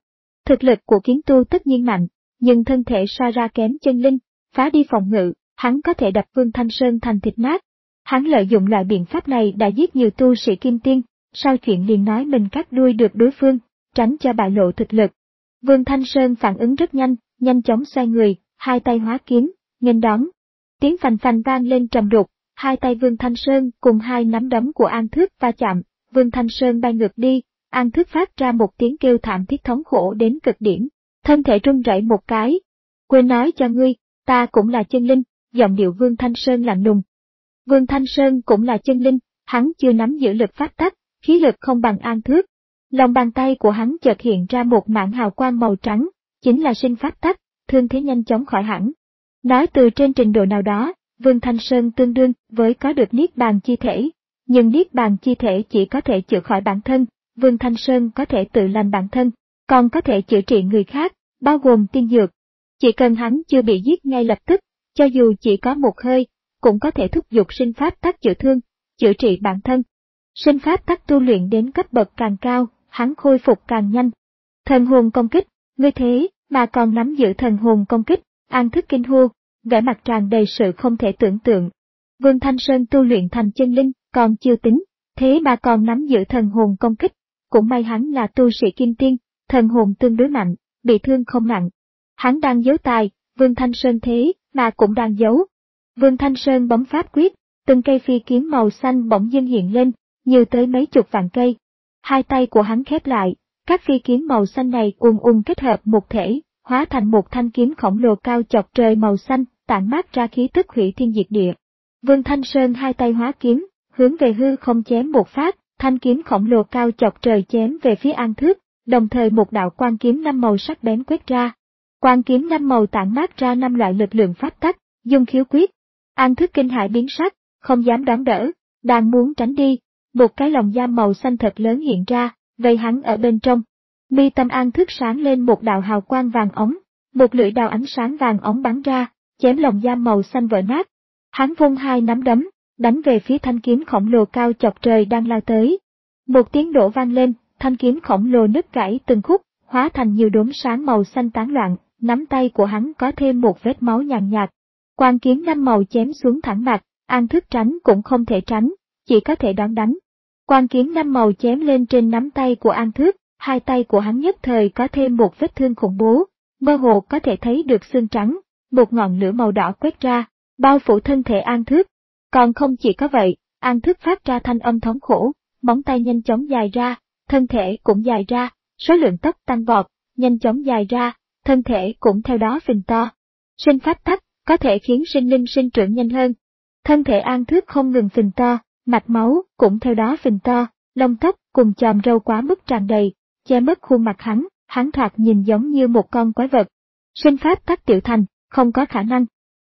Thực lực của kiếm tu tất nhiên mạnh, nhưng thân thể so ra kém chân linh, phá đi phòng ngự, hắn có thể đập Vương Thanh Sơn thành thịt nát. Hắn lợi dụng loại biện pháp này đã giết nhiều tu sĩ kim tiên, sau chuyện liền nói mình cắt đuôi được đối phương, tránh cho bại lộ thực lực. Vương Thanh Sơn phản ứng rất nhanh, nhanh chóng xoay người, hai tay hóa kiếm, nghênh đón. Tiếng phành phành vang lên trầm đục, hai tay Vương Thanh Sơn cùng hai nắm đấm của An Thước va chạm, Vương Thanh Sơn bay ngược đi, An Thước phát ra một tiếng kêu thảm thiết thống khổ đến cực điểm, thân thể run rẩy một cái. Quên nói cho ngươi, ta cũng là chân linh, giọng điệu Vương Thanh Sơn lạnh lùng. Vương Thanh Sơn cũng là chân linh, hắn chưa nắm giữ lực pháp tắc, khí lực không bằng An Thước. Lòng bàn tay của hắn chợt hiện ra một mảng hào quang màu trắng, chính là sinh pháp tắc, thương thế nhanh chóng khỏi hẳn. Nói từ trên trình độ nào đó, Vương Thanh Sơn tương đương với có được niết bàn chi thể, nhưng niết bàn chi thể chỉ có thể chữa khỏi bản thân, Vương Thanh Sơn có thể tự lành bản thân, còn có thể chữa trị người khác, bao gồm tiên dược. Chỉ cần hắn chưa bị giết ngay lập tức, cho dù chỉ có một hơi, cũng có thể thúc giục sinh pháp tắc chữa thương, chữa trị bản thân. Sinh pháp tắc tu luyện đến cấp bậc càng cao, hắn khôi phục càng nhanh. Thần hồn công kích, ngươi thế mà còn nắm giữ thần hồn công kích, An Thức kinh hô, vẻ mặt tràn đầy sự không thể tưởng tượng. Vương Thanh Sơn tu luyện thành chân linh, còn chưa tính, thế mà còn nắm giữ thần hồn công kích, cũng may hắn là tu sĩ kim tiên, thần hồn tương đối mạnh, bị thương không nặng. Hắn đang giấu tài, Vương Thanh Sơn thế mà cũng đang giấu. Vương Thanh Sơn bấm pháp quyết, từng cây phi kiếm màu xanh bỗng dưng hiện lên, như tới mấy chục vạn cây. Hai tay của hắn khép lại, các phi kiếm màu xanh này ùn ùn kết hợp một thể, hóa thành một thanh kiếm khổng lồ cao chọc trời màu xanh, tản mát ra khí tức hủy thiên diệt địa. Vương Thanh Sơn hai tay hóa kiếm, hướng về hư không chém một phát, thanh kiếm khổng lồ cao chọc trời chém về phía An Thước, đồng thời một đạo quang kiếm năm màu sắc bén quét ra. Quang kiếm năm màu tản mát ra năm loại lực lượng pháp tắc, dung khiếu quyết. An Thước kinh hãi biến sắc, không dám đón đỡ, đang muốn tránh đi, một cái lồng giam màu xanh thật lớn hiện ra, vây hắn ở bên trong. Mi tâm An Thước sáng lên một đạo hào quang vàng ống, một lưỡi đao ánh sáng vàng ống bắn ra, chém lồng giam màu xanh vỡ nát. Hắn vung hai nắm đấm, đánh về phía thanh kiếm khổng lồ cao chọc trời đang lao tới. Một tiếng nổ vang lên, thanh kiếm khổng lồ nứt gãy từng khúc, hóa thành nhiều đốm sáng màu xanh tán loạn, nắm tay của hắn có thêm một vết máu nhàn nhạt. Quang kiếm năm màu chém xuống thẳng mặt, An Thước tránh cũng không thể tránh, chỉ có thể đón đánh. Quang kiếm năm màu chém lên trên nắm tay của An Thước, hai tay của hắn nhất thời có thêm một vết thương khủng bố, mơ hồ có thể thấy được xương trắng, một ngọn lửa màu đỏ quét ra, bao phủ thân thể An Thước. Còn không chỉ có vậy, An Thước phát ra thanh âm thống khổ, móng tay nhanh chóng dài ra, thân thể cũng dài ra, số lượng tóc tăng vọt, nhanh chóng dài ra, thân thể cũng theo đó phình to. Sinh pháp tắc có thể khiến sinh linh sinh trưởng nhanh hơn. Thân thể An Thước không ngừng phình to, mạch máu cũng theo đó phình to, lông tóc cùng chòm râu quá mức tràn đầy, che mất khuôn mặt hắn, hắn thoạt nhìn giống như một con quái vật. Sinh pháp tắc tiểu thành, không có khả năng.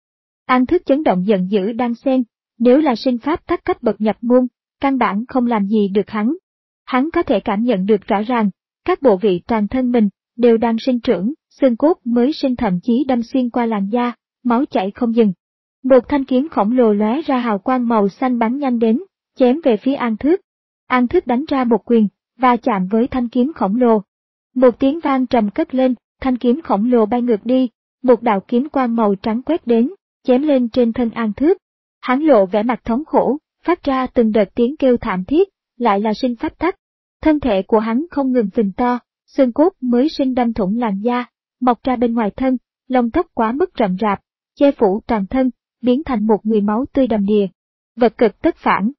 An Thước chấn động giận dữ đang xen, nếu là sinh pháp tắc cấp bậc nhập môn, căn bản không làm gì được hắn. Hắn có thể cảm nhận được rõ ràng, các bộ vị toàn thân mình đều đang sinh trưởng, xương cốt mới sinh thậm chí đâm xuyên qua làn da, máu chảy không dừng. Một thanh kiếm khổng lồ lóe ra hào quang màu xanh bắn nhanh đến, chém về phía An Thước. An Thước đánh ra một quyền, và chạm với thanh kiếm khổng lồ. Một tiếng vang trầm cất lên, thanh kiếm khổng lồ bay ngược đi, một đạo kiếm quang màu trắng quét đến, chém lên trên thân An Thước. Hắn lộ vẻ mặt thống khổ, phát ra từng đợt tiếng kêu thảm thiết, lại là sinh pháp tắc. Thân thể của hắn không ngừng phình to, xương cốt mới sinh đâm thủng làn da, mọc ra bên ngoài thân, lông tóc quá mức rậm rạp, che phủ toàn thân, biến thành một người máu tươi đầm đìa. Vật cực tất phản.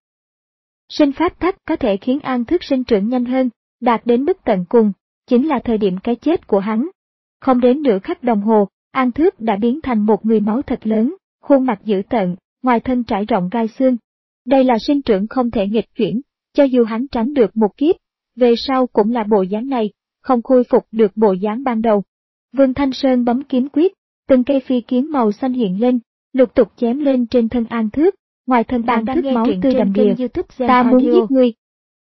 Sinh pháp tắc có thể khiến An Thước sinh trưởng nhanh hơn, đạt đến mức tận cùng, chính là thời điểm cái chết của hắn. Không đến nửa khắc đồng hồ, An Thước đã biến thành một người máu thật lớn, khuôn mặt dữ tợn, ngoài thân trải rộng gai xương. Đây là sinh trưởng không thể nghịch chuyển, cho dù hắn tránh được một kiếp, về sau cũng là bộ dáng này, không khôi phục được bộ dáng ban đầu. Vương Thanh Sơn bấm kiếm quyết, từng cây phi kiếm màu xanh hiện lên, lục tục chém lên trên thân An Thước, ngoài thân An Thước máu tươi đầm đìa, ta muốn giết ngươi.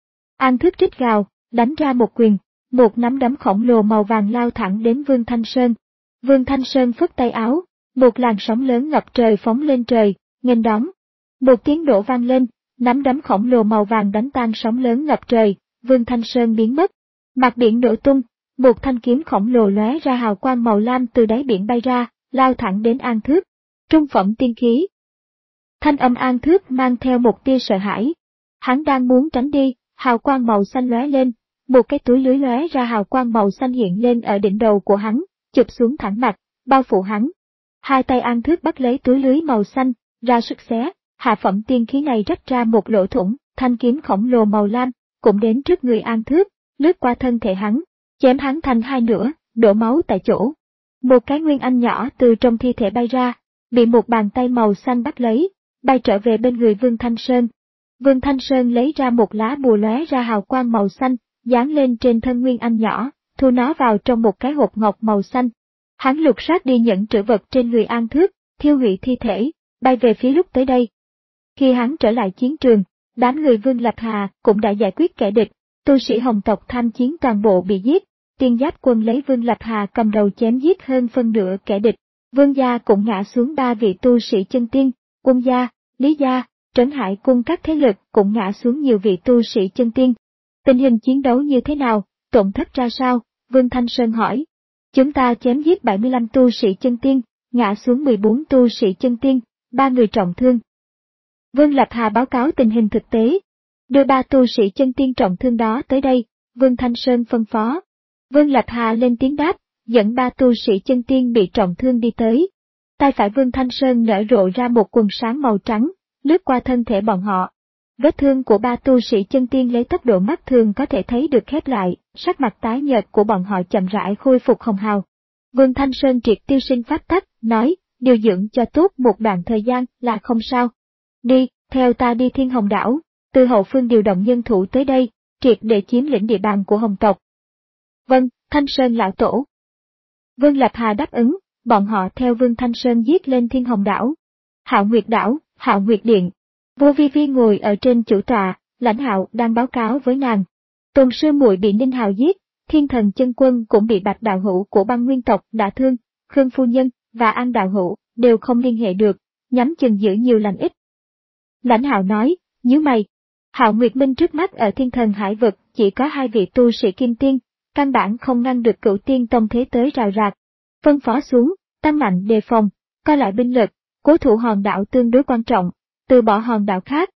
An Thước rít gào, đánh ra một quyền, một nắm đấm khổng lồ màu vàng lao thẳng đến Vương Thanh Sơn. Vương Thanh Sơn phất tay áo, một làn sóng lớn ngập trời phóng lên trời, nghênh đón. Một tiếng nổ vang lên, nắm đấm khổng lồ màu vàng đánh tan sóng lớn ngập trời, Vương Thanh Sơn biến mất. Mặt biển nổ tung, Một thanh kiếm khổng lồ lóe ra hào quang màu lam từ đáy biển bay ra, lao thẳng đến An Thước. Trung phẩm tiên khí. Thanh âm An Thước mang theo một tia sợ hãi. Hắn đang muốn tránh đi, hào quang màu xanh lóe lên, một cái túi lưới lóe ra hào quang màu xanh hiện lên ở đỉnh đầu của hắn, chụp xuống thẳng mặt, bao phủ hắn. Hai tay An Thước bắt lấy túi lưới màu xanh, ra sức xé, hạ phẩm tiên khí này rách ra một lỗ thủng, thanh kiếm khổng lồ màu lam, cũng đến trước người An Thước, lướt qua thân thể hắn, chém hắn thành hai nửa, đổ máu tại chỗ. Một cái nguyên anh nhỏ từ trong thi thể bay ra, bị một bàn tay màu xanh bắt lấy, bay trở về bên người Vương Thanh Sơn. Vương Thanh Sơn lấy ra một lá bùa lóe ra hào quang màu xanh, dán lên trên thân nguyên anh nhỏ, thu nó vào trong một cái hộp ngọc màu xanh. Hắn lục soát đi những trữ vật trên người An Thước, thiêu hủy thi thể, bay về phía lúc tới đây. Khi hắn trở lại chiến trường, đám người Vương Lập Hà cũng đã giải quyết kẻ địch, tu sĩ Hồng tộc tham chiến toàn bộ bị giết, Tiên Giáp quân lấy Vương Lập Hà cầm đầu chém giết hơn phân nửa kẻ địch, Vương gia cũng ngã xuống ba vị tu sĩ chân tiên, Quân gia, Lý gia, Trấn Hải cung các thế lực cũng ngã xuống nhiều vị tu sĩ chân tiên. Tình hình chiến đấu như thế nào, tổn thất ra sao? Vương Thanh Sơn hỏi. Chúng ta chém giết bảy mươi lăm tu sĩ chân tiên, ngã xuống mười bốn tu sĩ chân tiên, ba người trọng thương. Vương Lập Hà báo cáo tình hình thực tế. Đưa ba tu sĩ chân tiên trọng thương đó tới đây, Vương Thanh Sơn phân phó. Vương Lập Hà lên tiếng đáp, dẫn ba tu sĩ chân tiên bị trọng thương đi tới. Tay phải Vương Thanh Sơn nở rộ ra một quần sáng màu trắng, lướt qua thân thể bọn họ. Vết thương của ba tu sĩ chân tiên lấy tốc độ mắt thường có thể thấy được khép lại, sắc mặt tái nhợt của bọn họ chậm rãi khôi phục hồng hào. Vương Thanh Sơn triệt tiêu sinh pháp tắc, nói, điều dưỡng cho tốt một đoạn thời gian là không sao. Đi, theo ta đi Thiên Hồng đảo, từ hậu phương điều động nhân thủ tới đây, triệt để chiếm lĩnh địa bàn của Hồng tộc. Vâng, Thanh Sơn lão tổ. Vương Lập Hà đáp ứng, bọn họ theo Vương Thanh Sơn giết lên Thiên Hồng đảo. Hạo Nguyệt đảo, Hạo Nguyệt điện. Vô Vi Vi ngồi ở trên chủ tọa, Lãnh Hạo đang báo cáo với nàng. Tôn sư muội bị Ninh Hào giết, Thiên Thần chân quân cũng bị Bạch đạo hữu của băng nguyên tộc đả thương, Khương phu nhân và An đạo hữu đều không liên hệ được, nhắm chừng giữ nhiều lành ít. Lãnh Hạo nói, nhíu mày. Hạo Nguyệt Minh trước mắt ở Thiên Thần hải vực chỉ có hai vị tu sĩ kim tiên, căn bản không ngăn được Cửu Tiên tông thế tới rào rạc. Phân phó xuống, tăng mạnh đề phòng, coi lại binh lực, cố thủ hòn đảo tương đối quan trọng, từ bỏ hòn đảo khác.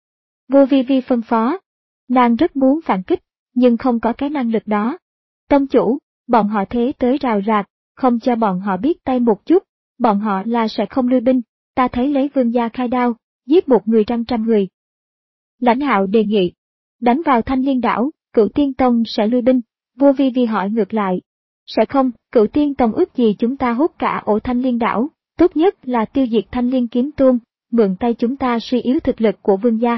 Vô Vi Vi phân phó, nàng rất muốn phản kích, nhưng không có cái năng lực đó. Tông chủ, bọn họ thế tới rào rạc, không cho bọn họ biết tay một chút, bọn họ là sẽ không lui binh, ta thấy lấy Vương gia khai đao, giết một người trăm trăm người. Lãnh Hạo đề nghị, đánh vào Thanh Liên đảo, Cửu Tiên tông sẽ lui binh. Vô Vi Vi hỏi ngược lại, sẽ không, Cửu Tiên tông ước gì chúng ta hút cả ổ Thanh Liên đảo, tốt nhất là tiêu diệt Thanh Liên kiếm tôn, mượn tay chúng ta suy yếu thực lực của Vương gia.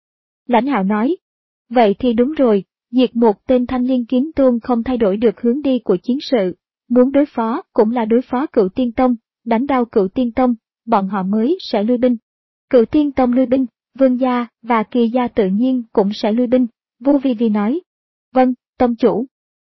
Lãnh Hạo nói, vậy thì đúng rồi, diệt một tên Thanh Liên kiếm tôn không thay đổi được hướng đi của chiến sự, muốn đối phó cũng là đối phó Cửu Tiên tông, đánh đau Cửu Tiên tông, bọn họ mới sẽ lui binh. Cửu Tiên tông lui binh, Vương gia và Kỳ gia tự nhiên cũng sẽ lui binh, Vô Vi Vi nói. Vâng, tông chủ.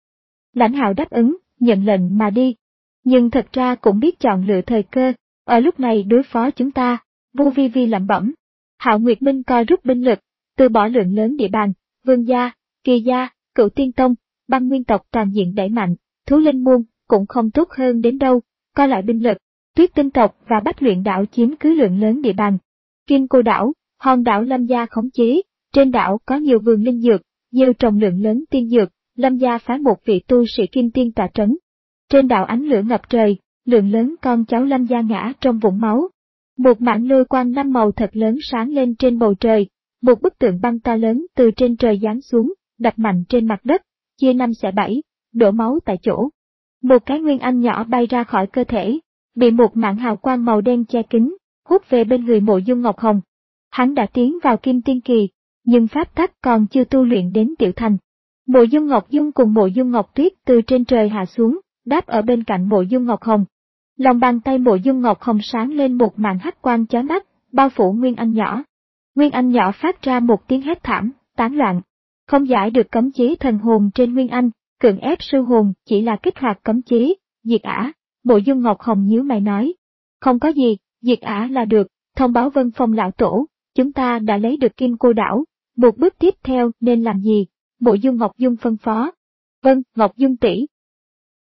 Lãnh Hạo đáp ứng, nhận lệnh mà đi. Nhưng thật ra cũng biết chọn lựa thời cơ, ở lúc này đối phó chúng ta, Vô Vi Vi lẩm bẩm. Hạo Nguyệt Minh coi rút binh lực, từ bỏ lượng lớn địa bàn, Vương gia, Kỳ gia, Cửu Tiên tông, băng nguyên tộc toàn diện đẩy mạnh, Thú Linh môn cũng không tốt hơn đến đâu, coi lại binh lực, Tuyết Tinh tộc và Bách Luyện đảo chiếm cứ lượng lớn địa bàn. Kim Cô đảo, hòn đảo Lâm gia khống chế, trên đảo có nhiều vườn linh dược, gieo trồng lượng lớn tiên dược, Lâm gia phái một vị tu sĩ kim tiên tọa trấn. Trên đảo ánh lửa ngập trời, lượng lớn con cháu Lâm gia ngã trong vũng máu. Một mảng lôi quang năm màu thật lớn sáng lên trên bầu trời, một bức tượng băng to lớn từ trên trời giáng xuống, đập mạnh trên mặt đất, chia năm xẻ bảy, đổ máu tại chỗ. Một cái nguyên anh nhỏ bay ra khỏi cơ thể, bị một mảng hào quang màu đen che kín, hút về bên người Mộ Dung Ngọc Hồng. Hắn đã tiến vào kim tiên kỳ, nhưng pháp tắc còn chưa tu luyện đến tiểu thành. Mộ Dung Ngọc Dung cùng Mộ Dung Ngọc Tuyết từ trên trời hạ xuống, đáp ở bên cạnh Mộ Dung Ngọc Hồng. Lòng bàn tay Mộ Dung Ngọc Hồng sáng lên một màn hắc quang chói mắt, bao phủ Nguyên Anh nhỏ. Nguyên Anh nhỏ phát ra một tiếng hét thảm, tán loạn. Không giải được cấm chế thần hồn trên Nguyên Anh, cưỡng ép sư hồn chỉ là kích hoạt cấm chế, diệt ả. Mộ Dung Ngọc Hồng nhíu mày nói. Không có gì, diệt ả là được, thông báo Vân Phong lão tổ, chúng ta đã lấy được Kim Cô đảo. Một bước tiếp theo nên làm gì? Mộ Dung Ngọc Dung phân phó. Vâng, Ngọc Dung tỷ.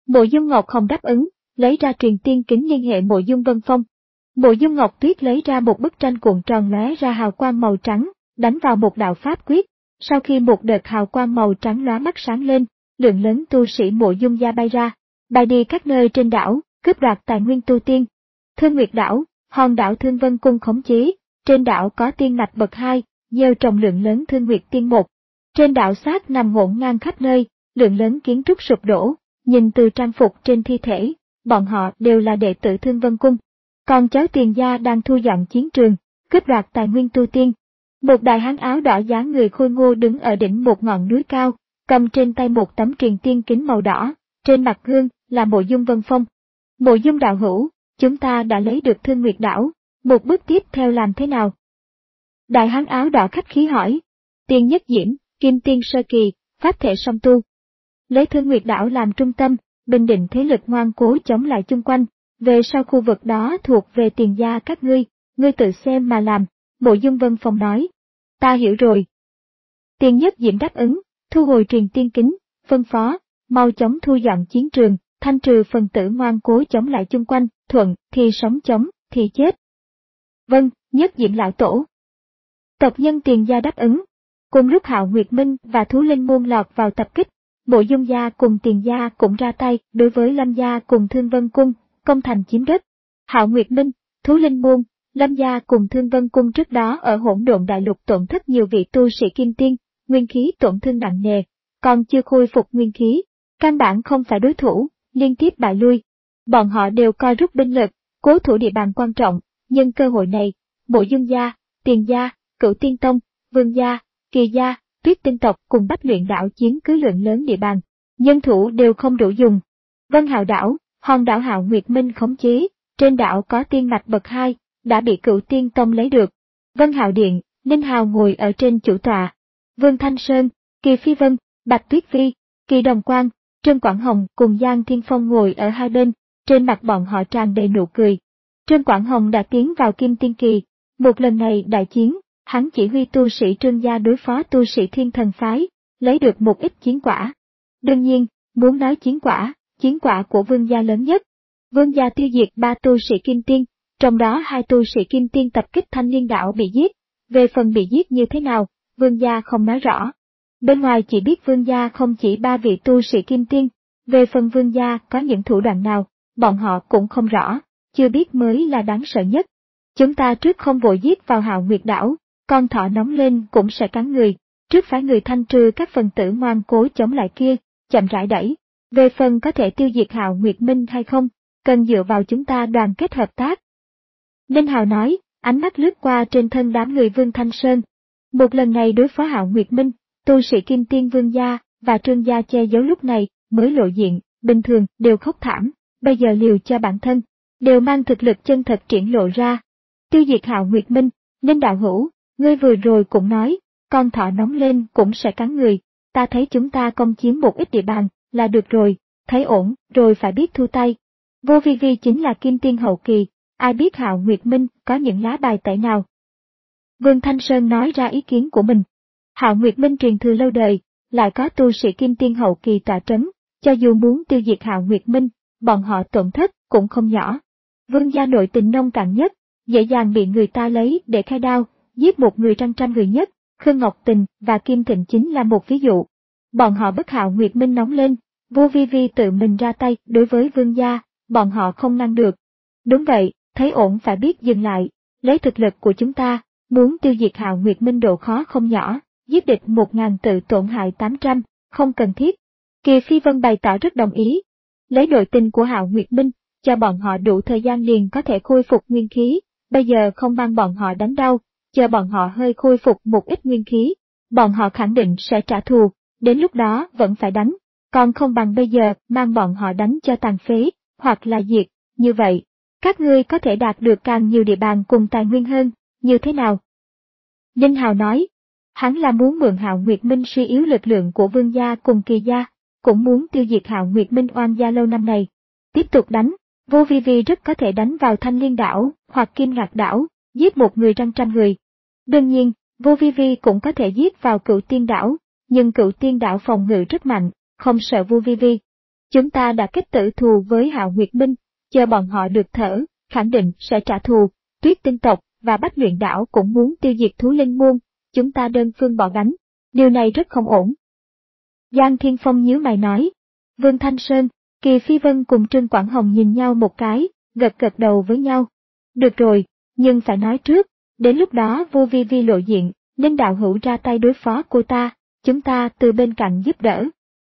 Mộ Dung Ngọc Hồng đáp ứng, lấy ra truyền tiên kính liên hệ Mộ Dung Vân Phong. Mộ Dung Ngọc Tuyết lấy ra một bức tranh cuộn tròn lóe ra hào quang màu trắng, đánh vào một đạo pháp quyết. Sau khi một đợt hào quang màu trắng lóa mắt sáng lên, lượng lớn tu sĩ Mộ Dung gia bay ra, bay đi các nơi trên đảo, cướp đoạt tài nguyên tu tiên. Thương Nguyệt đảo, hòn đảo Thương Vân Cung khống chế, trên đảo có tiên mạch bậc hai, gieo trồng lượng lớn Thương Nguyệt tiên một. Trên đảo xác nằm ngổn ngang khắp nơi, lượng lớn kiến trúc sụp đổ, nhìn từ trang phục trên thi thể, bọn họ đều là đệ tử Thương Vân Cung. Còn cháu Tiền gia đang thu dọn chiến trường, cướp đoạt tài nguyên tu tiên. Một đại hán áo đỏ dáng người khôi ngô đứng ở đỉnh một ngọn núi cao, cầm trên tay một tấm truyền tiên kính màu đỏ, trên mặt gương là Mộ Dung Vân Phong. Mộ Dung đạo hữu, chúng ta đã lấy được Thương Nguyệt đảo, một bước tiếp theo làm thế nào? Đại hán áo đỏ khách khí hỏi. Tiên nhất diễm, kim tiên sơ kỳ, pháp thể song tu. Lấy Thương Nguyệt đảo làm trung tâm, bình định thế lực ngoan cố chống lại chung quanh, về sau khu vực đó thuộc về Tiền gia các ngươi, ngươi tự xem mà làm, Mộ Dung Vân Phong nói. Ta hiểu rồi. Tiên nhất diễm đáp ứng, thu hồi truyền tiên kính, phân phó, mau chóng thu dọn chiến trường, thanh trừ phần tử ngoan cố chống lại chung quanh, thuận thì sống chống, thì chết. Vâng, nhất diễm lão tổ. Tộc nhân Tiền gia đáp ứng. Cùng lúc Hạo Nguyệt Minh và Thú Linh Môn lọt vào tập kích, Mộ Dung gia cùng Tiền gia cũng ra tay đối với Lâm gia cùng Thương Vân Cung, công thành chiếm đất. Hạo Nguyệt Minh, Thú Linh Môn, Lâm gia cùng Thương Vân Cung trước đó ở Hỗn Độn Đại Lục tổn thất nhiều vị tu sĩ kim tiên, nguyên khí tổn thương nặng nề, còn chưa khôi phục nguyên khí, căn bản không phải đối thủ, liên tiếp bại lui. Bọn họ đều coi rút binh lực, cố thủ địa bàn quan trọng, nhưng cơ hội này, Mộ Dung gia, Tiền gia, Cửu Tiên Tông, Vương gia, Kỳ gia, Tuyết Tinh tộc cùng Bách Luyện đảo chiếm cứ lượng lớn địa bàn, nhân thủ đều không đủ dùng. Vân Hạo đảo, hòn đảo Hạo Nguyệt Minh khống chế, trên đảo có tiên mạch bậc hai, đã bị Cửu Tiên Tông lấy được. Vân Hạo điện, Ninh Hào ngồi ở trên chủ tọa. Vương Thanh Sơn, Kỳ Phi Vân, Bạch Tuyết Vi, Kỳ Đồng Quang, Trương Quảng Hồng cùng Giang Thiên Phong ngồi ở hai bên, trên mặt bọn họ tràn đầy nụ cười. Trương Quảng Hồng đã tiến vào Kim Tiên Kỳ, một lần này đại chiến, hắn chỉ huy tu sĩ Trương gia đối phó tu sĩ Thiên Thần phái, lấy được một ít chiến quả. Đương nhiên, muốn nói chiến quả, chiến quả của Vương gia lớn nhất. Vương gia tiêu diệt ba tu sĩ Kim Tiên, trong đó hai tu sĩ Kim Tiên tập kích Thanh Liên đảo bị giết. Về phần bị giết như thế nào, Vương gia không nói rõ. Bên ngoài chỉ biết Vương gia không chỉ ba vị tu sĩ Kim Tiên, về phần Vương gia có những thủ đoạn nào, bọn họ cũng không rõ, chưa biết mới là đáng sợ nhất. Chúng ta trước không vội giết vào Hạo Nguyệt đảo, con thỏ nóng lên cũng sẽ cắn người, trước phải người thanh trừ các phần tử ngoan cố chống lại kia, chậm rãi đẩy. Về phần có thể tiêu diệt Hạo Nguyệt Minh hay không, cần dựa vào chúng ta đoàn kết hợp tác. Ninh Hào nói, ánh mắt lướt qua trên thân đám người Vương Thanh Sơn. Một lần này đối phó Hạo Nguyệt Minh, tu sĩ Kim Tiên Vương gia và Trương gia che giấu lúc này mới lộ diện, bình thường đều khóc thảm, bây giờ liều cho bản thân, đều mang thực lực chân thật triển lộ ra. Tiêu diệt Hạo Nguyệt Minh, Ninh đạo hữu, ngươi vừa rồi cũng nói, con thỏ nóng lên cũng sẽ cắn người, ta thấy chúng ta công chiếm một ít địa bàn, là được rồi, thấy ổn, rồi phải biết thu tay. Vô Vi Vi chính là Kim Tiên hậu kỳ, ai biết Hạo Nguyệt Minh có những lá bài tẩy nào. Vương Thanh Sơn nói ra ý kiến của mình. Hạo Nguyệt Minh truyền thừa lâu đời, lại có tu sĩ Kim Tiên hậu kỳ tọa trấn, cho dù muốn tiêu diệt Hạo Nguyệt Minh, bọn họ tổn thất cũng không nhỏ. Vương gia nội tình nông cạn nhất, dễ dàng bị người ta lấy để khai đao, giết một người trăm trăm người nhất, Khương Ngọc Tình và Kim Thịnh chính là một ví dụ. Bọn họ bức Hạo Nguyệt Minh nóng lên, Vô Vi Vi tự mình ra tay đối với Vương gia, bọn họ không ngăn được. Đúng vậy, thấy ổn phải biết dừng lại, lấy thực lực của chúng ta, muốn tiêu diệt Hạo Nguyệt Minh độ khó không nhỏ, giết địch một ngàn tự tổn hại tám trăm, không cần thiết. Kỳ Phi Vân bày tỏ rất đồng ý. Lấy nội tình của Hạo Nguyệt Minh, cho bọn họ đủ thời gian liền có thể khôi phục nguyên khí, bây giờ không mang bọn họ đánh đau, chờ bọn họ hơi khôi phục một ít nguyên khí, bọn họ khẳng định sẽ trả thù, đến lúc đó vẫn phải đánh, còn không bằng bây giờ mang bọn họ đánh cho tàn phế, hoặc là diệt, như vậy, các ngươi có thể đạt được càng nhiều địa bàn cùng tài nguyên hơn, như thế nào? Ninh Hào nói, hắn là muốn mượn Hạo Nguyệt Minh suy yếu lực lượng của Vương gia cùng Kỳ gia, cũng muốn tiêu diệt Hạo Nguyệt Minh oan gia lâu năm này. Tiếp tục đánh, Vô Vi Vi rất có thể đánh vào Thanh Liên đảo hoặc Kim Ngạc đảo, giết một người trăm trăm người. Đương nhiên, Vô Vi Vi cũng có thể giết vào Cửu Tiên đảo, nhưng Cửu Tiên đảo phòng ngự rất mạnh, không sợ Vô Vi Vi. Chúng ta đã kết tử thù với Hạo Nguyệt Minh, chờ bọn họ được thở, khẳng định sẽ trả thù. Tuyết Tinh tộc và Bách Luyện đảo cũng muốn tiêu diệt Thú Linh môn, chúng ta đơn phương bỏ gánh, điều này rất không ổn. Giang Thiên Phong nhíu mày nói. Vương Thanh Sơn, Kỳ Phi Vân cùng Trương Quảng Hồng nhìn nhau một cái, gật gật đầu với nhau. Được rồi, nhưng phải nói trước, đến lúc đó Vô Vi Vi lộ diện, nên đạo hữu ra tay đối phó cô ta, chúng ta từ bên cạnh giúp đỡ.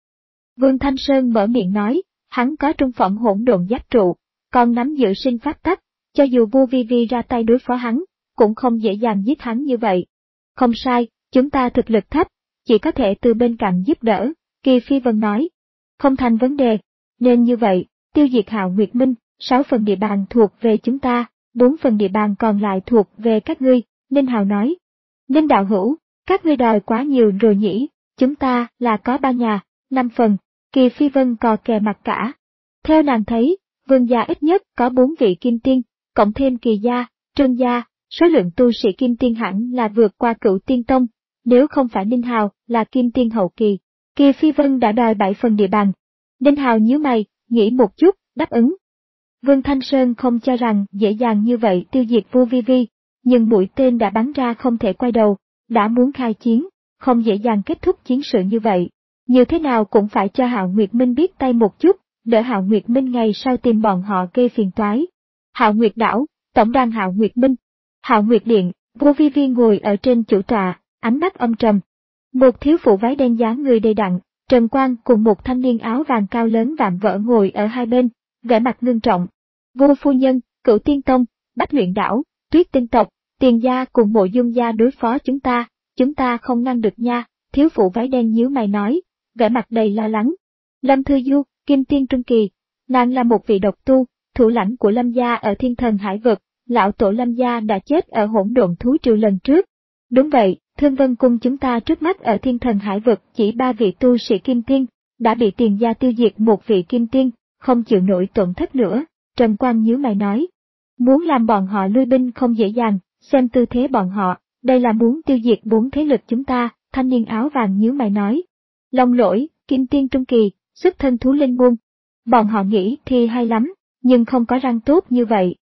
Vương Thanh Sơn mở miệng nói, hắn có trung phẩm hỗn độn giáp trụ, còn nắm giữ sinh pháp tắc, cho dù Vô Vi Vi ra tay đối phó hắn, cũng không dễ dàng giết hắn như vậy. Không sai, chúng ta thực lực thấp, chỉ có thể từ bên cạnh giúp đỡ, Kỳ Phi Vân nói. Không thành vấn đề, nên như vậy, tiêu diệt Hạo Nguyệt Minh, sáu phần địa bàn thuộc về chúng ta, bốn phần địa bàn còn lại thuộc về các ngươi, Ninh Hào nói. Ninh đạo hữu, các ngươi đòi quá nhiều rồi nhỉ, chúng ta là có ba nhà, năm phần, Kỳ Phi Vân cò kè mặt cả. Theo nàng thấy, Vương gia ít nhất có bốn vị kim tiên, cộng thêm Kỳ gia, Trương gia, số lượng tu sĩ kim tiên hẳn là vượt qua Cửu Tiên Tông, nếu không phải Ninh Hào là kim tiên hậu kỳ. Kỳ Phi Vân đã đòi bảy phần địa bàn. Ninh Hào nhíu mày, nghĩ một chút, đáp ứng. Vương Thanh Sơn không cho rằng dễ dàng như vậy tiêu diệt Vô Vi Vi, nhưng mũi tên đã bắn ra không thể quay đầu, đã muốn khai chiến, không dễ dàng kết thúc chiến sự như vậy. Như thế nào cũng phải cho Hạo Nguyệt Minh biết tay một chút, đỡ Hạo Nguyệt Minh ngày sau tìm bọn họ gây phiền toái. Hạo Nguyệt đảo, tổng đàn Hạo Nguyệt Minh, Hạo Nguyệt điện, Vô Vi Vi ngồi ở trên chủ tọa, ánh mắt âm trầm. Một thiếu phụ váy đen dáng người đầy đặn, Trần Quang cùng một thanh niên áo vàng cao lớn vạm vỡ ngồi ở hai bên, vẻ mặt ngưng trọng. Vô phu nhân, Cửu Tiên Tông, Bách Luyện đảo, Tuyết Tinh tộc, Tiền gia cùng Mộ Dung gia đối phó chúng ta, chúng ta không ngăn được nha, thiếu phụ váy đen nhíu mày nói, vẻ mặt đầy lo lắng. Lâm Thư Du, Kim Tiên Trung Kỳ, nàng là một vị độc tu, thủ lãnh của Lâm gia ở Thiên Thần Hải vực, lão tổ Lâm gia đã chết ở Hỗn Độn Thú Triều lần trước. Đúng vậy, Thương Vân Cung chúng ta trước mắt ở Thiên Thần Hải vực chỉ ba vị tu sĩ Kim Tiên, đã bị Tiền gia tiêu diệt một vị Kim Tiên, không chịu nổi tổn thất nữa, Trần Quang nhíu mày nói. Muốn làm bọn họ lui binh không dễ dàng, xem tư thế bọn họ, đây là muốn tiêu diệt bốn thế lực chúng ta, thanh niên áo vàng nhíu mày nói. Long Lỗi, Kim Tiên Trung Kỳ, xuất thân Thú Linh môn. Bọn họ nghĩ thì hay lắm, nhưng không có răng tốt như vậy.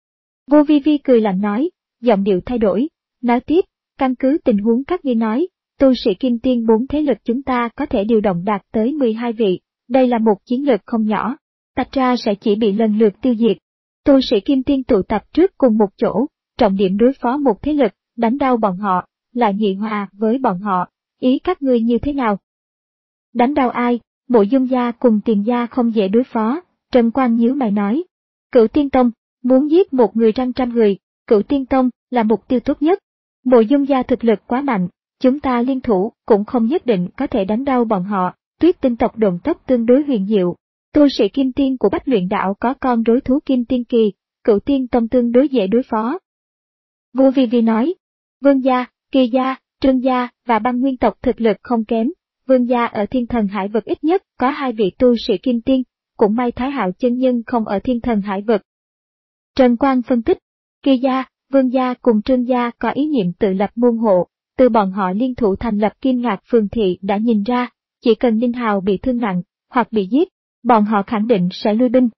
Vô Vi Vi cười lạnh nói, giọng điệu thay đổi, nói tiếp, căn cứ tình huống các ngươi nói, tu sĩ Kim Tiên bốn thế lực chúng ta có thể điều động đạt tới mười hai vị, đây là một chiến lược không nhỏ, tạch ra sẽ chỉ bị lần lượt tiêu diệt. Tu sĩ Kim Tiên tụ tập trước cùng một chỗ, trọng điểm đối phó một thế lực, đánh đau bọn họ, lại nghị hòa với bọn họ, ý các ngươi như thế nào? Đánh đau ai? Mộ Dung gia cùng Tiền gia không dễ đối phó, Trần Quang nhíu mày nói. Cửu Tiên Tông, muốn giết một người trăm trăm người, Cửu Tiên Tông là mục tiêu tốt nhất. Mộ Dung gia thực lực quá mạnh, chúng ta liên thủ cũng không nhất định có thể đánh đau bọn họ, Tuyết Tinh tộc độn tốc tương đối huyền diệu. Tu sĩ Kim Tiên của Bách Luyện đảo có con rối thú Kim Tiên Kỳ, Cửu Tiên Tông tương đối dễ đối phó. Vô Vi Vi nói, Vương gia, Kỳ gia, Trương gia và Băng Nguyên tộc thực lực không kém, Vương gia ở Thiên Thần Hải vực ít nhất có hai vị tu sĩ Kim Tiên, cũng may Thái Hạo chân nhân không ở Thiên Thần Hải vực. Trần Quang phân tích, Kỳ gia, Vương gia cùng Trương gia có ý niệm tự lập môn hộ, từ bọn họ liên thủ thành lập Kim Ngạc Phường Thị đã nhìn ra, chỉ cần Ninh Hào bị thương nặng, hoặc bị giết, bọn họ khẳng định sẽ lui binh.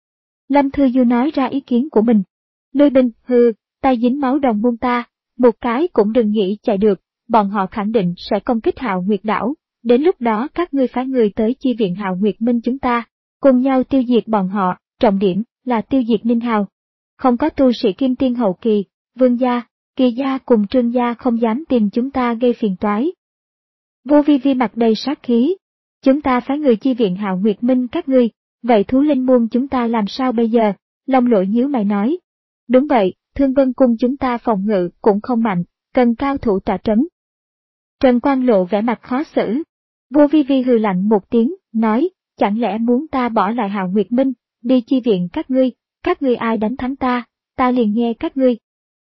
Lâm Thư Du nói ra ý kiến của mình. Lui binh, hừ, tay dính máu đồng môn ta, một cái cũng đừng nghĩ chạy được, bọn họ khẳng định sẽ công kích Hạo Nguyệt đảo, đến lúc đó các ngươi phái người tới chi viện Hạo Nguyệt Minh chúng ta, cùng nhau tiêu diệt bọn họ, trọng điểm là tiêu diệt Ninh Hào. Không có tu sĩ Kim Tiên hậu kỳ, Vương gia, Kỳ gia cùng Trương gia không dám tìm chúng ta gây phiền toái. Vô Vi Vi mặt đầy sát khí. Chúng ta phái người chi viện Hạo Nguyệt Minh các ngươi, vậy Thú Linh môn chúng ta làm sao bây giờ? Long Lỗi nhíu mày nói. Đúng vậy, Thương Vân cung chúng ta phòng ngự cũng không mạnh, cần cao thủ tọa trấn. Trần Quang lộ vẻ mặt khó xử. Vô Vi Vi hừ lạnh một tiếng, nói, chẳng lẽ muốn ta bỏ lại Hạo Nguyệt Minh, đi chi viện các ngươi, các ngươi ai đánh thắng ta, ta liền nghe các ngươi.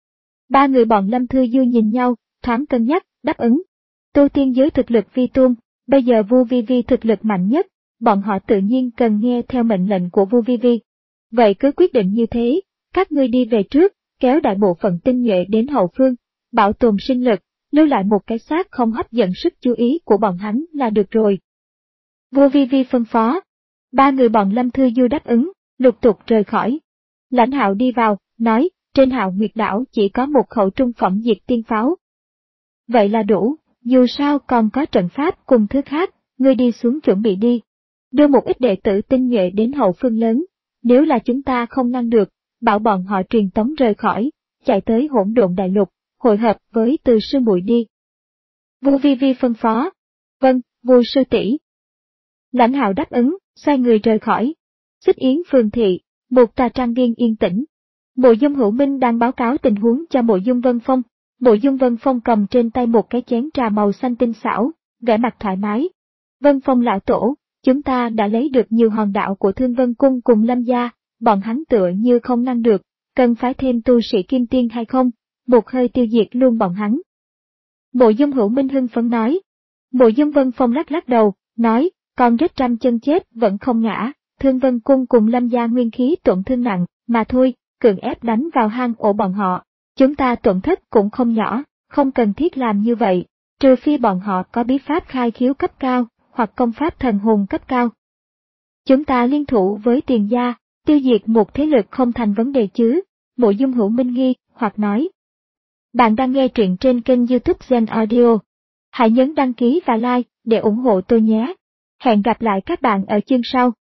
Ba người bọn Lâm Thư Du nhìn nhau, thoáng cân nhắc, đáp ứng. Tu tiên giới thực lực vi tôn, bây giờ Vô Vi Vi thực lực mạnh nhất, bọn họ tự nhiên cần nghe theo mệnh lệnh của Vô Vi Vi. Vậy cứ quyết định như thế, các ngươi đi về trước, kéo đại bộ phận tinh nhuệ đến hậu phương, bảo tồn sinh lực, lưu lại một cái xác không hấp dẫn sức chú ý của bọn hắn là được rồi. Vô Vi Vi phân phó. Ba người bọn Lâm Thư Du đáp ứng, lục tục rời khỏi. Lãnh Hạo đi vào, nói, trên Hạo Nguyệt đảo chỉ có một khẩu trung phẩm diệt tiên pháo. Vậy là đủ, dù sao còn có trận pháp cùng thứ khác, ngươi đi xuống chuẩn bị đi. Đưa một ít đệ tử tinh nhuệ đến hậu phương lớn, nếu là chúng ta không ngăn được, bảo bọn họ truyền tống rời khỏi, chạy tới Hỗn Độn Đại Lục, hội hợp với Từ sư muội đi. Vu Vi Vi phân phó. Vâng, Vu sư tỷ. Lãnh Hạo đáp ứng, xoay người rời khỏi. Xích Yến phường thị, một tòa trang viên yên tĩnh. Mộ Dung Hữu Minh đang báo cáo tình huống cho Mộ Dung Vân Phong. Mộ Dung Vân Phong cầm trên tay một cái chén trà màu xanh tinh xảo, vẻ mặt thoải mái. Vân Phong lão tổ, chúng ta đã lấy được nhiều hòn đảo của Thương Vân Cung cùng Lâm gia, bọn hắn tựa như không ngăn được, cần phải thêm tu sĩ kim tiên hay không, một hơi tiêu diệt luôn bọn hắn. Mộ Dung Hữu Minh hưng phấn nói. Mộ Dung Vân Phong lắc lắc đầu, nói, con rết trăm chân chết vẫn không ngã, Thương Vân Cung cùng Lâm gia nguyên khí tổn thương nặng, mà thôi, cưỡng ép đánh vào hang ổ bọn họ. Chúng ta tổn thất cũng không nhỏ, không cần thiết làm như vậy, trừ phi bọn họ có bí pháp khai khiếu cấp cao, hoặc công pháp thần hồn cấp cao. Chúng ta liên thủ với Tiền gia, tiêu diệt một thế lực không thành vấn đề chứ, Mộ Dung Hữu Minh nghi, hoặc nói. Bạn đang nghe truyện trên kênh YouTube Gen Audio. Hãy nhấn đăng ký và like để ủng hộ tôi nhé. Hẹn gặp lại các bạn ở chương sau.